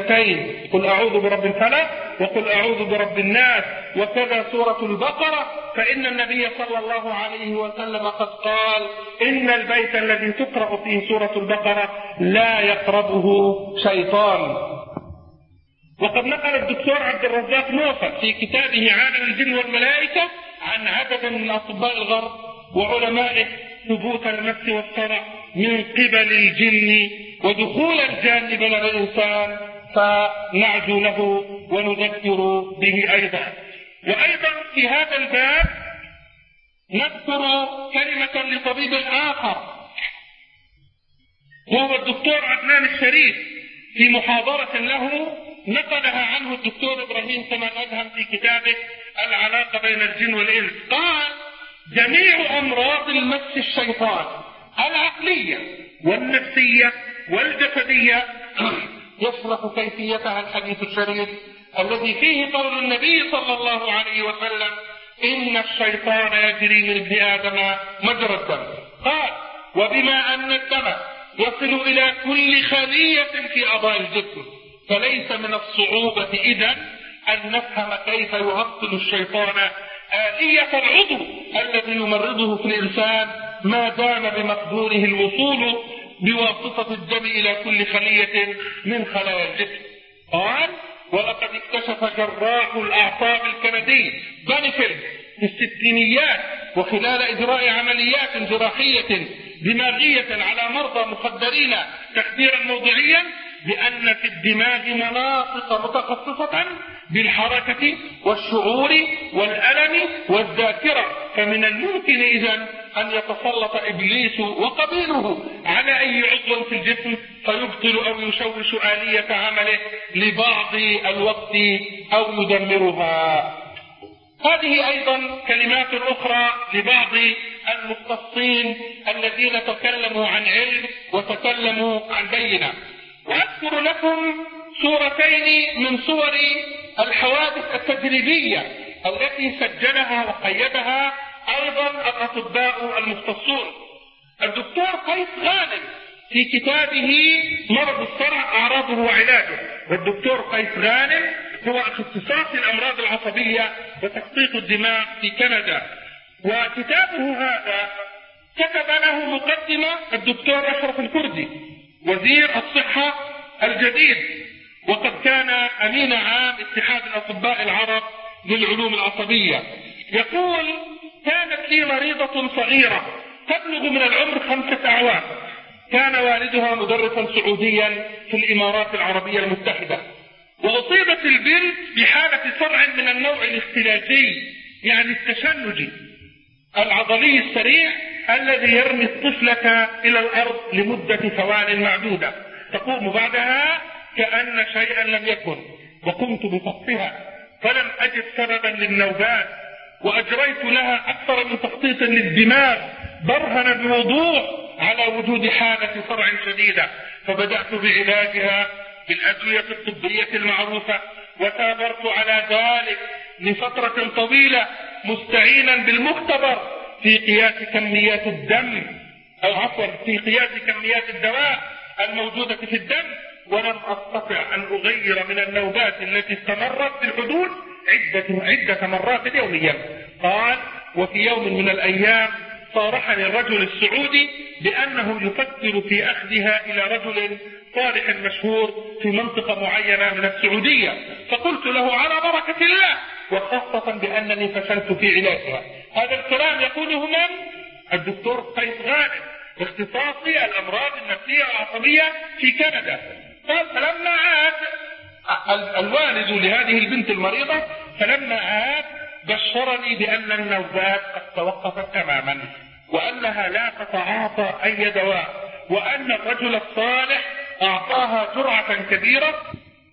المعوذتين، قل أعوذ برب الفلق وقل أعوذ برب الناس، وكذا سورة البقرة فإن النبي صلى الله عليه وسلم قد قال إن البيت الذي تقرأ فيه سورة البقرة لا يقربه شيطان. وقد نقل الدكتور عبد الرزاق نوفل في كتابه عالم الجن والملائكة عن عدد من أطباء الغرب وعلمائه ثبوت المس والصرع من قبل الجن ودخول الجان بين الإنسان، فنعجو له ونذكر به أيضا. وأيضا في هذا الباب نذكر كلمة لطبيب آخر وهو الدكتور عدنان الشريف في محاضرة له نقلها عنه الدكتور إبراهيم كما أدهم في كتابه العلاقة بين الجن والإنس. قال: جميع أمراض المس الشيطان العقلية والنفسية والجسدية يشرح كيفيتها الحديث الشريف الذي فيه قول النبي صلى الله عليه وسلم: إن الشيطان يجري من ابن آدم مجرى الدم. قال: وبما أن الدم يصل إلى كل خلية في أعضاء الجسم فليس من الصعوبة إذن أن نفهم كيف يعطل الشيطان آلية العضو الذي يمرضه في الإنسان ما دام بمقدوره الوصول بواسطة الدم إلى كل خلية من خلايا الجسم. قال: ولقد اكتشف جراح الأعصاب الكندي بانفيلد في الستينيات وخلال إجراء عمليات جراحية دماغية على مرضى مخدرين تخديرا موضعيا بأن في الدماغ مناطق متخصصة بالحركة والشعور والألم والذاكرة، فمن الممكن إذن أن يتسلط إبليس وقبيله على أي عضو في الجسم فيبطل أو يشوش آلية عمله لبعض الوقت أو يدمرها. هذه أيضا كلمات أخرى لبعض المختصين الذين تكلموا عن علم وتكلموا عن بينة. وأذكر لكم صورتين من صور الحوادث التجريبية التي سجلها وقيدها أيضا الأطباء المختصون. الدكتور قيس غانم في كتابه مرض الصرع أعراضه وعلاجه، والدكتور قيس غانم هو اختصاصي الأمراض العصبية وتخطيط الدماغ في كندا، وكتابه هذا كتب له مقدمة الدكتور أشرف الكردي وزير الصحة الجديد، وقد كان أمين عام اتحاد الأطباء العرب للعلوم العصبية. يقول: كانت لي مريضة صغيرة تبلغ من العمر خمسة أعوام، كان والدها مدرسا سعوديا في الإمارات العربية المتحدة، وأصيبت البنت بحالة صرع من النوع الاختلاجي، يعني التشنجي العضلي السريع الذي يرمي الطفلة إلى الأرض لمدة ثوان معدودة، تقوم بعدها كأن شيئا لم يكن. وقمت بفحصها فلم أجد سببا للنوبات، وأجريت لها أكثر من تخطيط للدماغ برهن بوضوح على وجود حالة صرع شديدة، فبدأت بعلاجها بالأدوية الطبية المعروفة، وثابرت على ذلك لفترة طويلة مستعينا بالمختبر في قياس كميات الدم أو عفوا في قياس كميات الدواء الموجودة في الدم، ولم أستطع أن أغير من النوبات التي استمرت في الحدود عدة, عدة مرات يوميا. قال: وفي يوم من الأيام صارحني الرجل السعودي بأنه يفكر في أخذها إلى رجل صالح مشهور في منطقة معينة من السعودية، فقلت له: على بركة الله، وخاصة بأنني فشلت في علاجها. هذا الكلام يقوله من؟ الدكتور قيس غانم اختصاصي الأمراض النفسية والعصبية في كندا. قال: فلما عاد الوالد لهذه البنت المريضة فلما عاد بشرني بأن النوبات قد توقفت تماما، وأنها لا تتعاطى أي دواء، وأن الرجل الصالح أعطاها جرعة كبيرة.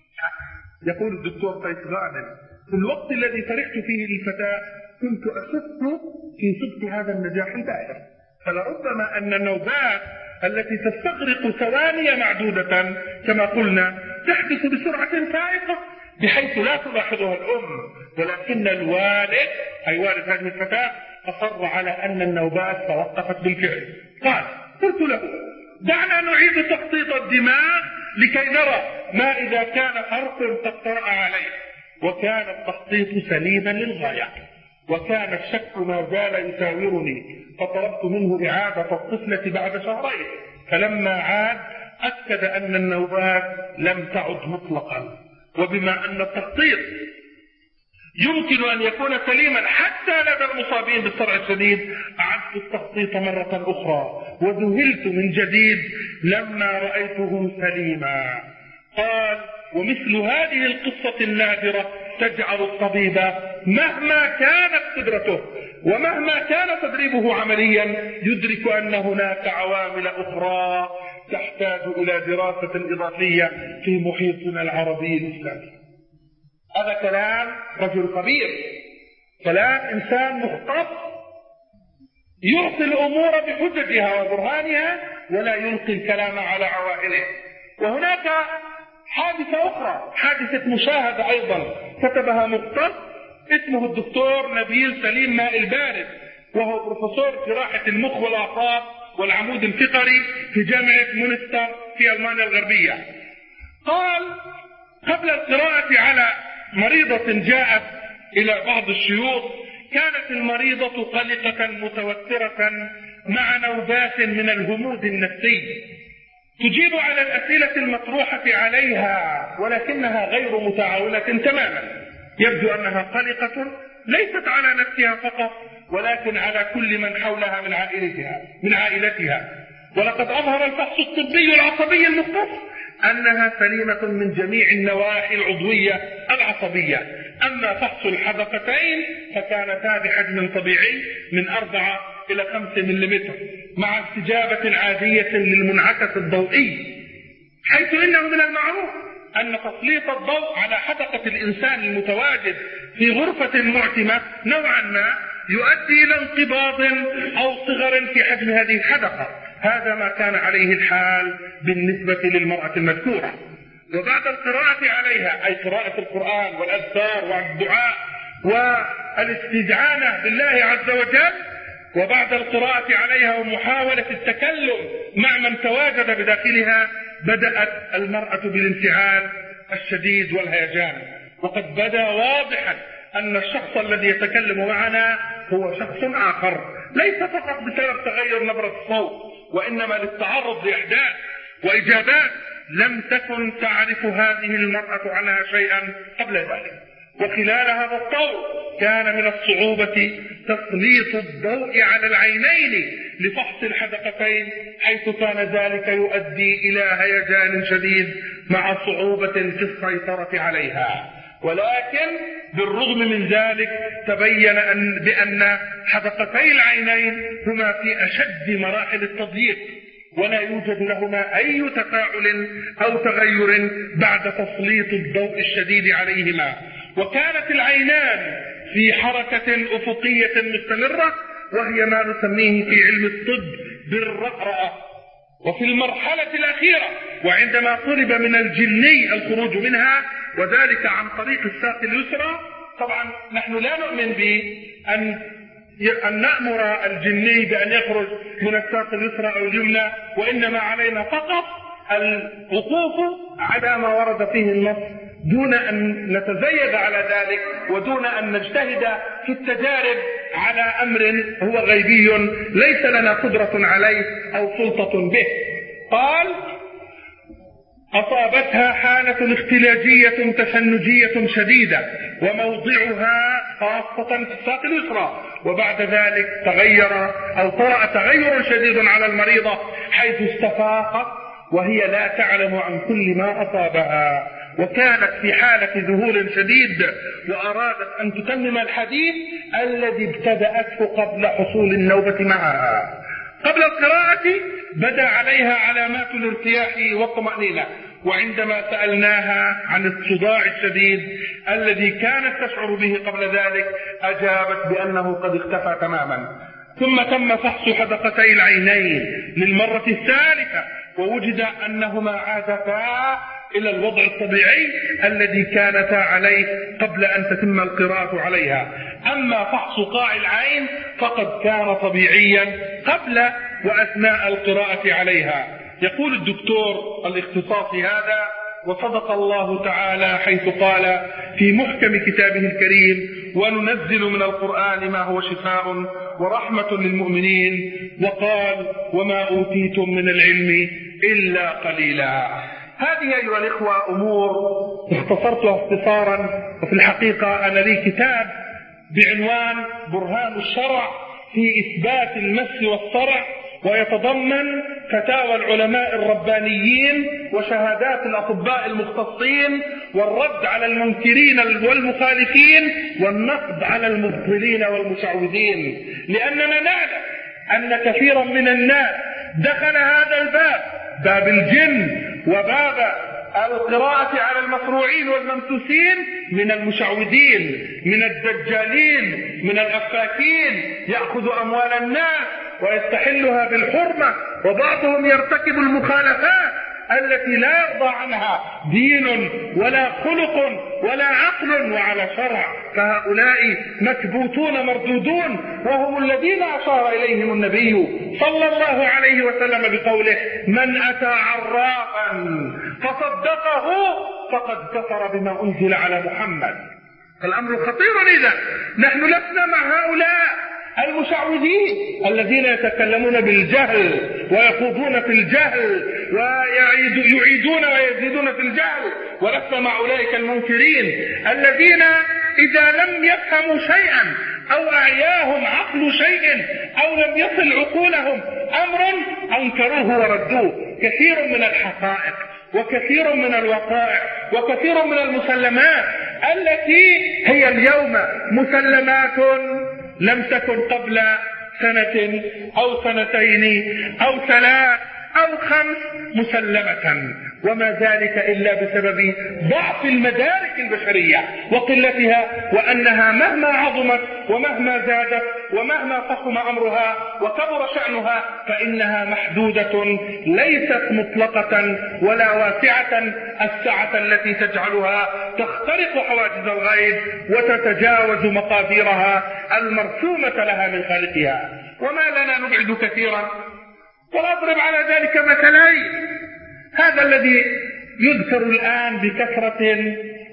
يقول الدكتور قيس غانم: في الوقت الذي فرحت فيه للفتاة كنت أشك في صدق هذا النجاح الباهر، فلربما أن النوبات التي تستغرق ثواني معدودة كما قلنا تحدث بسرعة فائقة بحيث لا تلاحظها الأم، ولكن الوالد أي والد هذه الفتاة أصر على أن النوبات توقفت بالفعل. قال: قلت له: دعنا نعيد تخطيط الدماغ لكي نرى ما إذا كان حرف قد طرأ عليه، وكان التخطيط سليما للغاية، وكان الشك ما زال يساورني، فطلبت منه إعادة الطفلة بعد شهرين، فلما عاد أكد أن النوبات لم تعد مطلقا. وبما أن التخطيط يمكن أن يكون سليما حتى لدى المصابين بالصرع الشديد، أعدت التخطيط مرة أخرى وذهلت من جديد لما رأيته سليما. قال: ومثل هذه القصة النادرة تجعل الطبيب مهما كانت قدرته ومهما كان تدريبه عمليا يدرك أن هناك عوامل أخرى تحتاج إلى دراسة إضافية في محيطنا العربي الإسلامي. هذا كلام رجل خبير، كلام إنسان مختص يعطي الأمور بحججها وبرهانها ولا يلقي الكلام على عوائله. وهناك حادثة أخرى، حادثة مشاهدة أيضا كتبها مختص اسمه الدكتور نبيل سليم ماء البارد، وهو بروفيسور جراحة المخ والأعصاب والعمود الفقري في جامعة مونستر في ألمانيا الغربية. قال: قبل القراءة على مريضة جاءت إلى بعض الشيوخ، كانت المريضة قلقة متوترة مع نوبات من الهمود النفسي، تجيب على الأسئلة المطروحة عليها ولكنها غير متعاونة تماما. يبدو أنها قلقة ليست على نفسها فقط ولكن على كل من حولها من عائلتها من عائلتها ولقد أظهر الفحص الطبي العصبي المختص أنها سليمة من جميع النواحي العضوية العصبية. أما فحص الحدقتين فكانتا بحجم طبيعي من أربعة إلى خمسة ملم مع استجابة عادية للمنعكس الضوئي، حيث إنه من المعروف أن تسليط الضوء على حدقة الإنسان المتواجد في غرفة معتمة نوعا ما يؤدي إلى انقباض أو صغر في حجم هذه الحدقة. هذا ما كان عليه الحال بالنسبة للمرأة المذكورة. وبعد القراءة عليها، أي قراءة القرآن والأذكار والدعاء والاستعانة بالله عز وجل، وبعد القراءة عليها ومحاولة التكلم مع من تواجد بداخلها، بدأت المرأة بالانفعال الشديد والهيجان. وقد بدا واضحا أن الشخص الذي يتكلم معنا هو شخص آخر، ليس فقط بسبب تغير نبرة الصوت، وإنما للتعرض لأحداث وإجابات لم تكن تعرف هذه المرأة عنها شيئا قبل ذلك. وخلال هذا الطور كان من الصعوبة تسليط الضوء على العينين لفحص الحدقتين، حيث كان ذلك يؤدي إلى هيجان شديد مع صعوبة في السيطرة عليها. ولكن بالرغم من ذلك تبين أن بأن حدقتي العينين هما في أشد مراحل التضييق، ولا يوجد لهما أي تفاعل أو تغير بعد تسليط الضوء الشديد عليهما. وكانت العينان في حركة أفقية مستمرة، وهي ما نسميه في علم الطب بالرقرقة. وفي المرحلة الأخيرة وعندما طلب من الجني الخروج منها، وذلك عن طريق الساق اليسرى، طبعا نحن لا نؤمن بأن أن نأمر الجني بأن يخرج من الساق اليسرى أو اليمنى، وإنما علينا فقط الوقوف على ما ورد فيه النص دون أن نتزيد على ذلك ودون أن نجتهد في التجارب على أمر هو غيبي ليس لنا قدرة عليه أو سلطة به. قال: أصابتها حالة اختلاجية تشنجية شديدة وموضعها خاصة في الساق اليسرى، وبعد ذلك تغير أو طرأ تغير شديد على المريضة حيث استفاقت وهي لا تعلم عن كل ما أصابها، وكانت في حالة ذهول شديد وأرادت أن تتمم الحديث الذي ابتدأته قبل حصول النوبة معها. قبل القراءة بدا عليها علامات الارتياح والطمأنينة، وعندما سألناها عن الصداع الشديد الذي كانت تشعر به قبل ذلك أجابت بأنه قد اختفى تماما. ثم تم فحص حدقتي العينين للمرة الثالثة، ووجد أنهما عادتا إلى الوضع الطبيعي الذي كانتا عليه قبل أن تتم القراءة عليها. أما فحص قاع العين فقد كان طبيعيا قبل وأثناء القراءة عليها. يقول الدكتور الاختصاصي هذا: وصدق الله تعالى حيث قال: في محكم كتابه الكريم: وننزل من القرآن ما هو شفاء ورحمة للمؤمنين، وقال: وما أوتيتم من العلم إلا قليلا. هذه أيها الإخوة أمور اختصرتها اختصارا، وفي الحقيقة أنا لي كتاب بعنوان برهان الشرع في إثبات المس والصرع، ويتضمن فتاوى العلماء الربانيين وشهادات الأطباء المختصين، والرد على المنكرين والمخالفين، والنقد على المبطلين والمشعوذين. لأننا نعلم أن كثيرا من الناس دخل هذا الباب، باب الجن وباب القراءة على المفروعين والممسوسين، من المشعوذين، من الدجالين، من الأفاكين، يأخذ أموال الناس ويستحلها بالحرمة، وبعضهم يرتكب المخالفات التي لا يرضى عنها دين ولا خلق ولا عقل وعلى شرع. فهؤلاء مكبوتون مردودون، وهم الذين أشار إليهم النبي صلى الله عليه وسلم بقوله: من أتى عرافا فصدقه فقد كفر بما أنزل على محمد. الأمر خطير. إذا نحن لسنا مع هؤلاء المشعوذين الذين يتكلمون بالجهل ويخوضون في الجهل ويعيدون ويزيدون في الجهل، ولسنا مع أولئك المنكرين الذين إذا لم يفهموا شيئا أو أعياهم عقل شيء أو لم يصل عقولهم أمر أنكروه وردوه. كثير من الحقائق وكثير من الوقائع وكثير من المسلمات التي هي اليوم مسلمات لم تكن قبل سنة أو سنتين أو ثلاث أو خمس مسلمة، وما ذلك إلا بسبب ضعف المدارك البشرية وقلتها، وأنها مهما عظمت ومهما زادت ومهما فخم أمرها وكبر شأنها فإنها محدودة، ليست مطلقة ولا واسعة السعة التي تجعلها تخترق حواجز الغيب وتتجاوز مقاديرها المرسومة لها من خالقها. وما لنا نبعد كثيرا وأضرب على ذلك مثلين. هذا الذي يذكر الآن بكثرة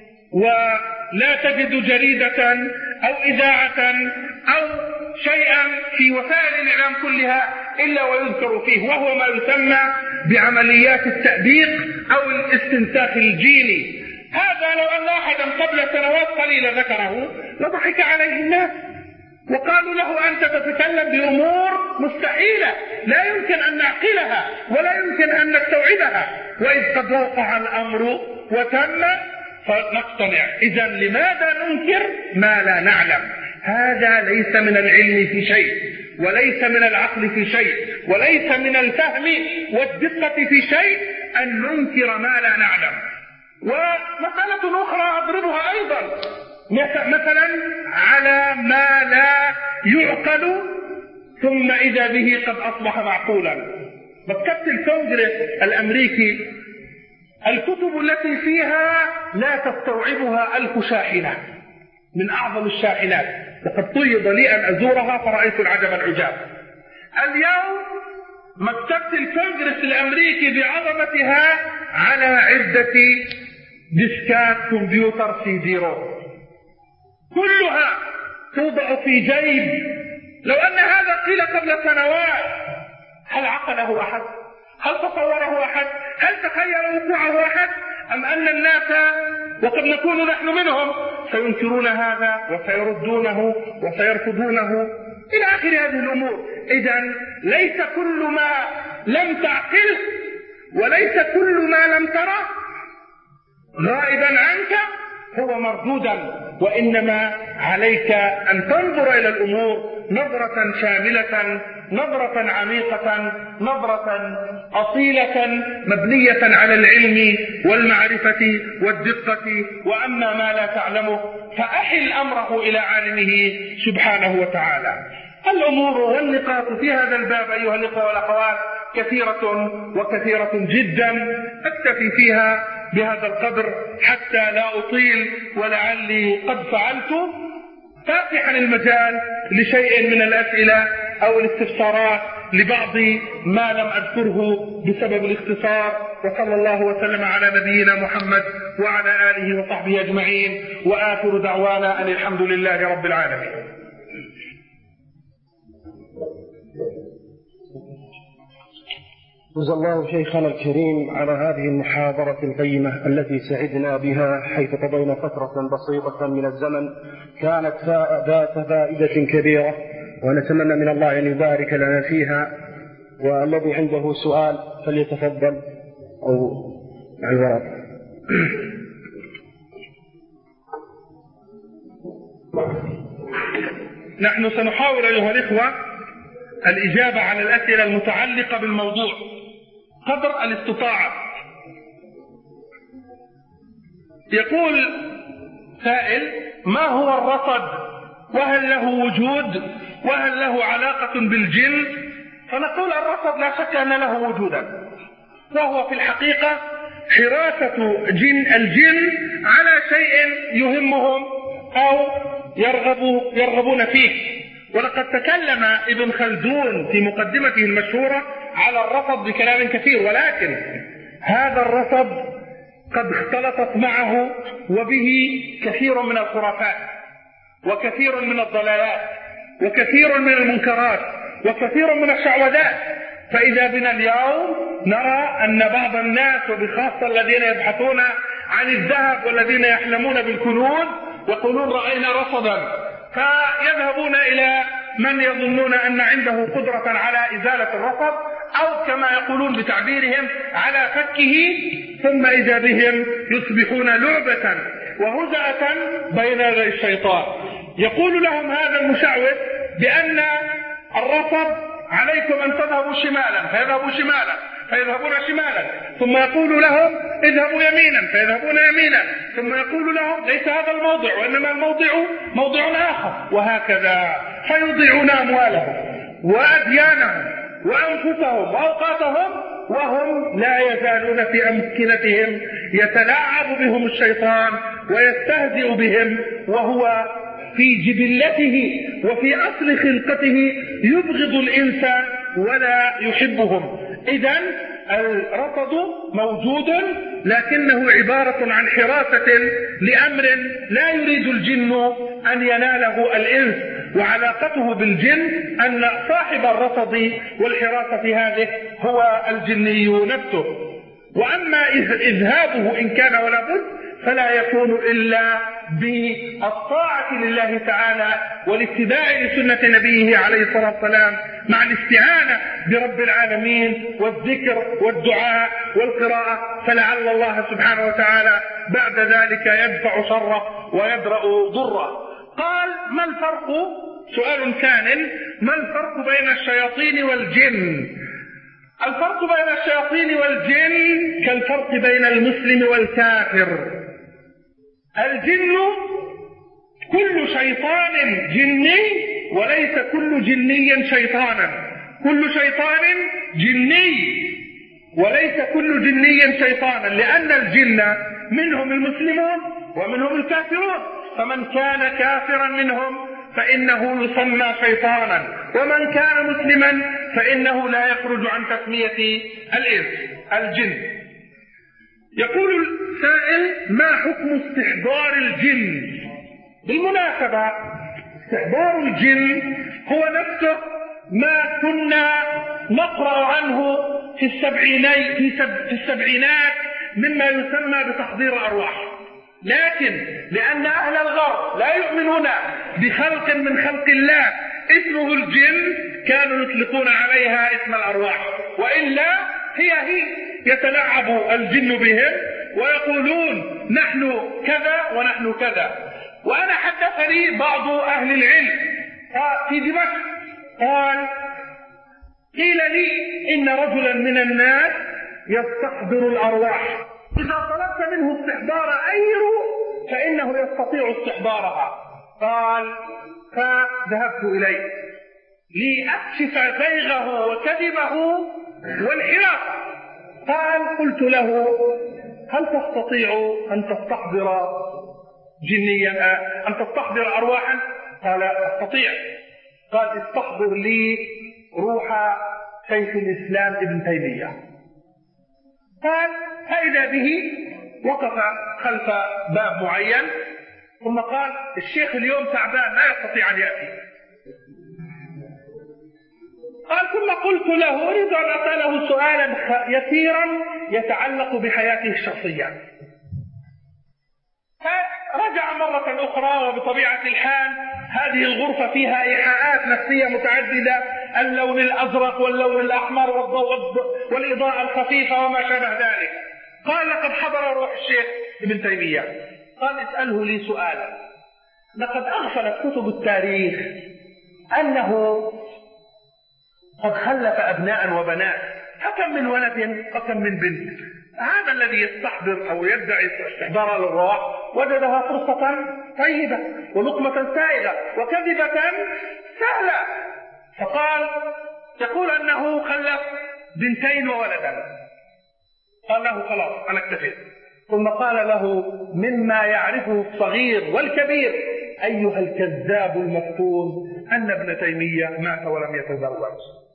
ولا تجد جريدة أو إذاعة أو شيئا في وسائل الإعلام كلها إلا ويذكر فيه، وهو ما يسمى بعمليات التأبيق أو الاستنساخ الجيني. هذا لو أن أحدا قبل سنوات قليلة ذكره لضحك عليه الناس وقالوا له: أنت تتكلم بأمور مستحيلة لا يمكن أن نعقلها ولا يمكن أن نستوعبها، وإذ قد وقع الأمر وتم فنقتنع. إذن لماذا ننكر ما لا نعلم؟ هذا ليس من العلم في شيء، وليس من العقل في شيء، وليس من الفهم والدقة في شيء أن ننكر ما لا نعلم. ومسألة أخرى أضربها أيضا مثلا على ما لا يعقل ثم إذا به قد أصبح معقولا. مكتبة الكونغرس الأمريكي الكتب التي فيها لا تستوعبها ألف شاحنة، من أعظم الشاحنات، وقد طيب لي أن أزورها فرأيت العجب العجاب. اليوم مكتبة الكونغرس الأمريكي بعظمتها على عدة ديسكات كمبيوتر سي دي روم، كلها توضع في جيب. لو أن هذا قيل قبل سنوات هل عقله أحد؟ هل تصوره أحد؟ هل تخيل وقوعه أحد؟ أم أن الناس وقد نكون نحن منهم سينكرون هذا وسيردونه وسيرفضونه إلى آخر هذه الأمور. إذن ليس كل ما لم تعقله وليس كل ما لم تره غائبا عنك هو مردودا، وإنما عليك أن تنظر إلى الأمور نظرة شاملة، نظرة عميقة، نظرة أصيلة مبنية على العلم والمعرفة والدقة. وأما ما لا تعلمه فأحل أمره إلى عالمه سبحانه وتعالى. الأمور والنقاط في هذا الباب أيها الإخوة والأخوات كثيرة وكثيرة جدا، أكتفي فيها بهذا القدر حتى لا أطيل، ولعلي قد فعلت، فاتحا المجال لشيء من الأسئلة أو الاستفسارات لبعض ما لم أذكره بسبب الاختصار وصلى الله وسلم على نبينا محمد وعلى آله وصحبه أجمعين، وآخر دعوانا أن الحمد لله رب العالمين.
جزا الله شيخنا الكريم على هذه المحاضرة القيمة التي سعدنا بها، حيث قضينا فترة بسيطة من الزمن كانت ذات فائدة كبيرة، ونتمنى من الله أن يبارك لنا فيها. والذي عنده سؤال فليتفضل أو مع الورق.
نحن سنحاول أيها الإخوة الإجابة على الأسئلة المتعلقة بالموضوع قدر الاستطاعة. يقول سائل: ما هو الرصد؟ وهل له وجود؟ وهل له علاقة بالجن؟ فنقول الرصد لا شك أن له وجودا، وهو في الحقيقة حراسة جن الجن على شيء يهمهم أو يرغب يرغبون فيه. ولقد تكلم ابن خلدون في مقدمته المشهورة على الرصد بكلام كثير، ولكن هذا الرصد قد اختلطت معه وبه كثير من الخرافات وكثير من الضلالات وكثير من المنكرات وكثير من الشعوذات. فإذا بنا اليوم نرى أن بعض الناس، وبخاصة الذين يبحثون عن الذهب والذين يحلمون بالكنوز، يقولون رأينا رصدا، فيذهبون إلى من يظنون أن عنده قدرة على إزالة الرصد، أو كما يقولون بتعبيرهم على فكه، ثم إذا بهم يصبحون لعبة وهزأة بين يدي الشيطان. يقول لهم هذا المشعوذ بأن الرصد عليكم أن تذهبوا شمالا فيذهبوا شمالا فيذهبون شمالا، ثم يقول لهم اذهبوا يمينا فيذهبون يمينا، ثم يقول لهم ليس هذا الموضع وإنما الموضع موضع آخر، وهكذا. فيضيعون أموالهم وأديانهم وأنفسهم وأوقاتهم وهم لا يزالون في أمكنتهم يتلاعب بهم الشيطان ويستهزئ بهم، وهو في جبلته وفي أصل خلقته يبغض الإنسان ولا يحبهم. إذن الرصد موجود، لكنه عبارة عن حراسة لأمر لا يريد الجن أن يناله الإنس، وعلاقته بالجن أن صاحب الرصد والحراسة هذه هو الجني نفسه. وأما إذهابه إن كان ولا بد فلا يكون إلا بالطاعة لله تعالى والاتباع لسنة نبيه عليه الصلاة والسلام، مع الاستعانة برب العالمين والذكر والدعاء والقراءة، فلعل الله سبحانه وتعالى بعد ذلك يدفع شره ويدرأ ضره. قال: ما الفرق؟ سؤال ثان: ما الفرق بين الشياطين والجن؟ الفرق بين الشياطين والجن كالفرق بين المسلم والكافر. الجن كل شيطان جني، وليس كل جني شيطانا. كل شيطان جني وليس كل جني شيطانا، لأن الجن منهم المسلمون ومنهم الكافرون، فمن كان كافرا منهم فإنه يسمى شيطانا، ومن كان مسلما فإنه لا يخرج عن تسمية الإنس الجن. يقول السائل: ما حكم استحضار الجن؟ بالمناسبة استحضار الجن هو نفسه ما كنا نقرأ عنه في السبعينات في, سب في السبعينات مما يسمى بتحضير أرواح، لكن لأن أهل الغرب لا يؤمنون بخلق من خلق الله اسمه الجن كانوا يطلقون عليها اسم الأرواح، وإلا هي هي يتلاعب الجن بهم ويقولون نحن كذا ونحن كذا. وأنا حدثني بعض أهل العلم في دمشق قال: قيل لي إن رجلا من الناس يستحضر الأرواح، إذا طلبت منه استحضار أي روح فإنه يستطيع استحضارها. قال: فذهبت إليه لأكشف زيغه وكذبه والحرافة. قال: قلت له: هل تستطيع أن تستحضر جنيا أن تستحضر أرواحا؟ قال: أستطيع. قال: استحضر لي روح شيخ الإسلام ابن تيمية. قال فإذا به وقف خلف باب معين، ثم قال الشيخ اليوم تعبان لا يستطيع أن يأتي. قال ثم قلت له أريد أن أسأله سؤالا يسيرا يتعلق بحياته الشخصية. فرجع مرة أخرى، وبطبيعة الحال هذه الغرفة فيها إيحاءات نفسية متعددة، اللون الأزرق واللون الأحمر والضوء والإضاءة الخفيفة وما شابه ذلك. قال لقد حضر روح الشيخ ابن تيمية. قال اسأله لي سؤالا. لقد أغفلت كتب التاريخ أنه قد خلف أبناء وبنات، فكم من ولد وكم من بنت. هذا الذي يستحضر أو يدعي استحضار للرواح وجدها فرصة طيبة ولقمة سائغة وكذبة سهلة. فقال يقول أنه خلف بنتين وولدا. قال له خلاص أنا اكتفيت. ثم قال له مما يعرفه الصغير والكبير أيها الكذاب المفتون أن ابن تيمية مات ولم يتزوج.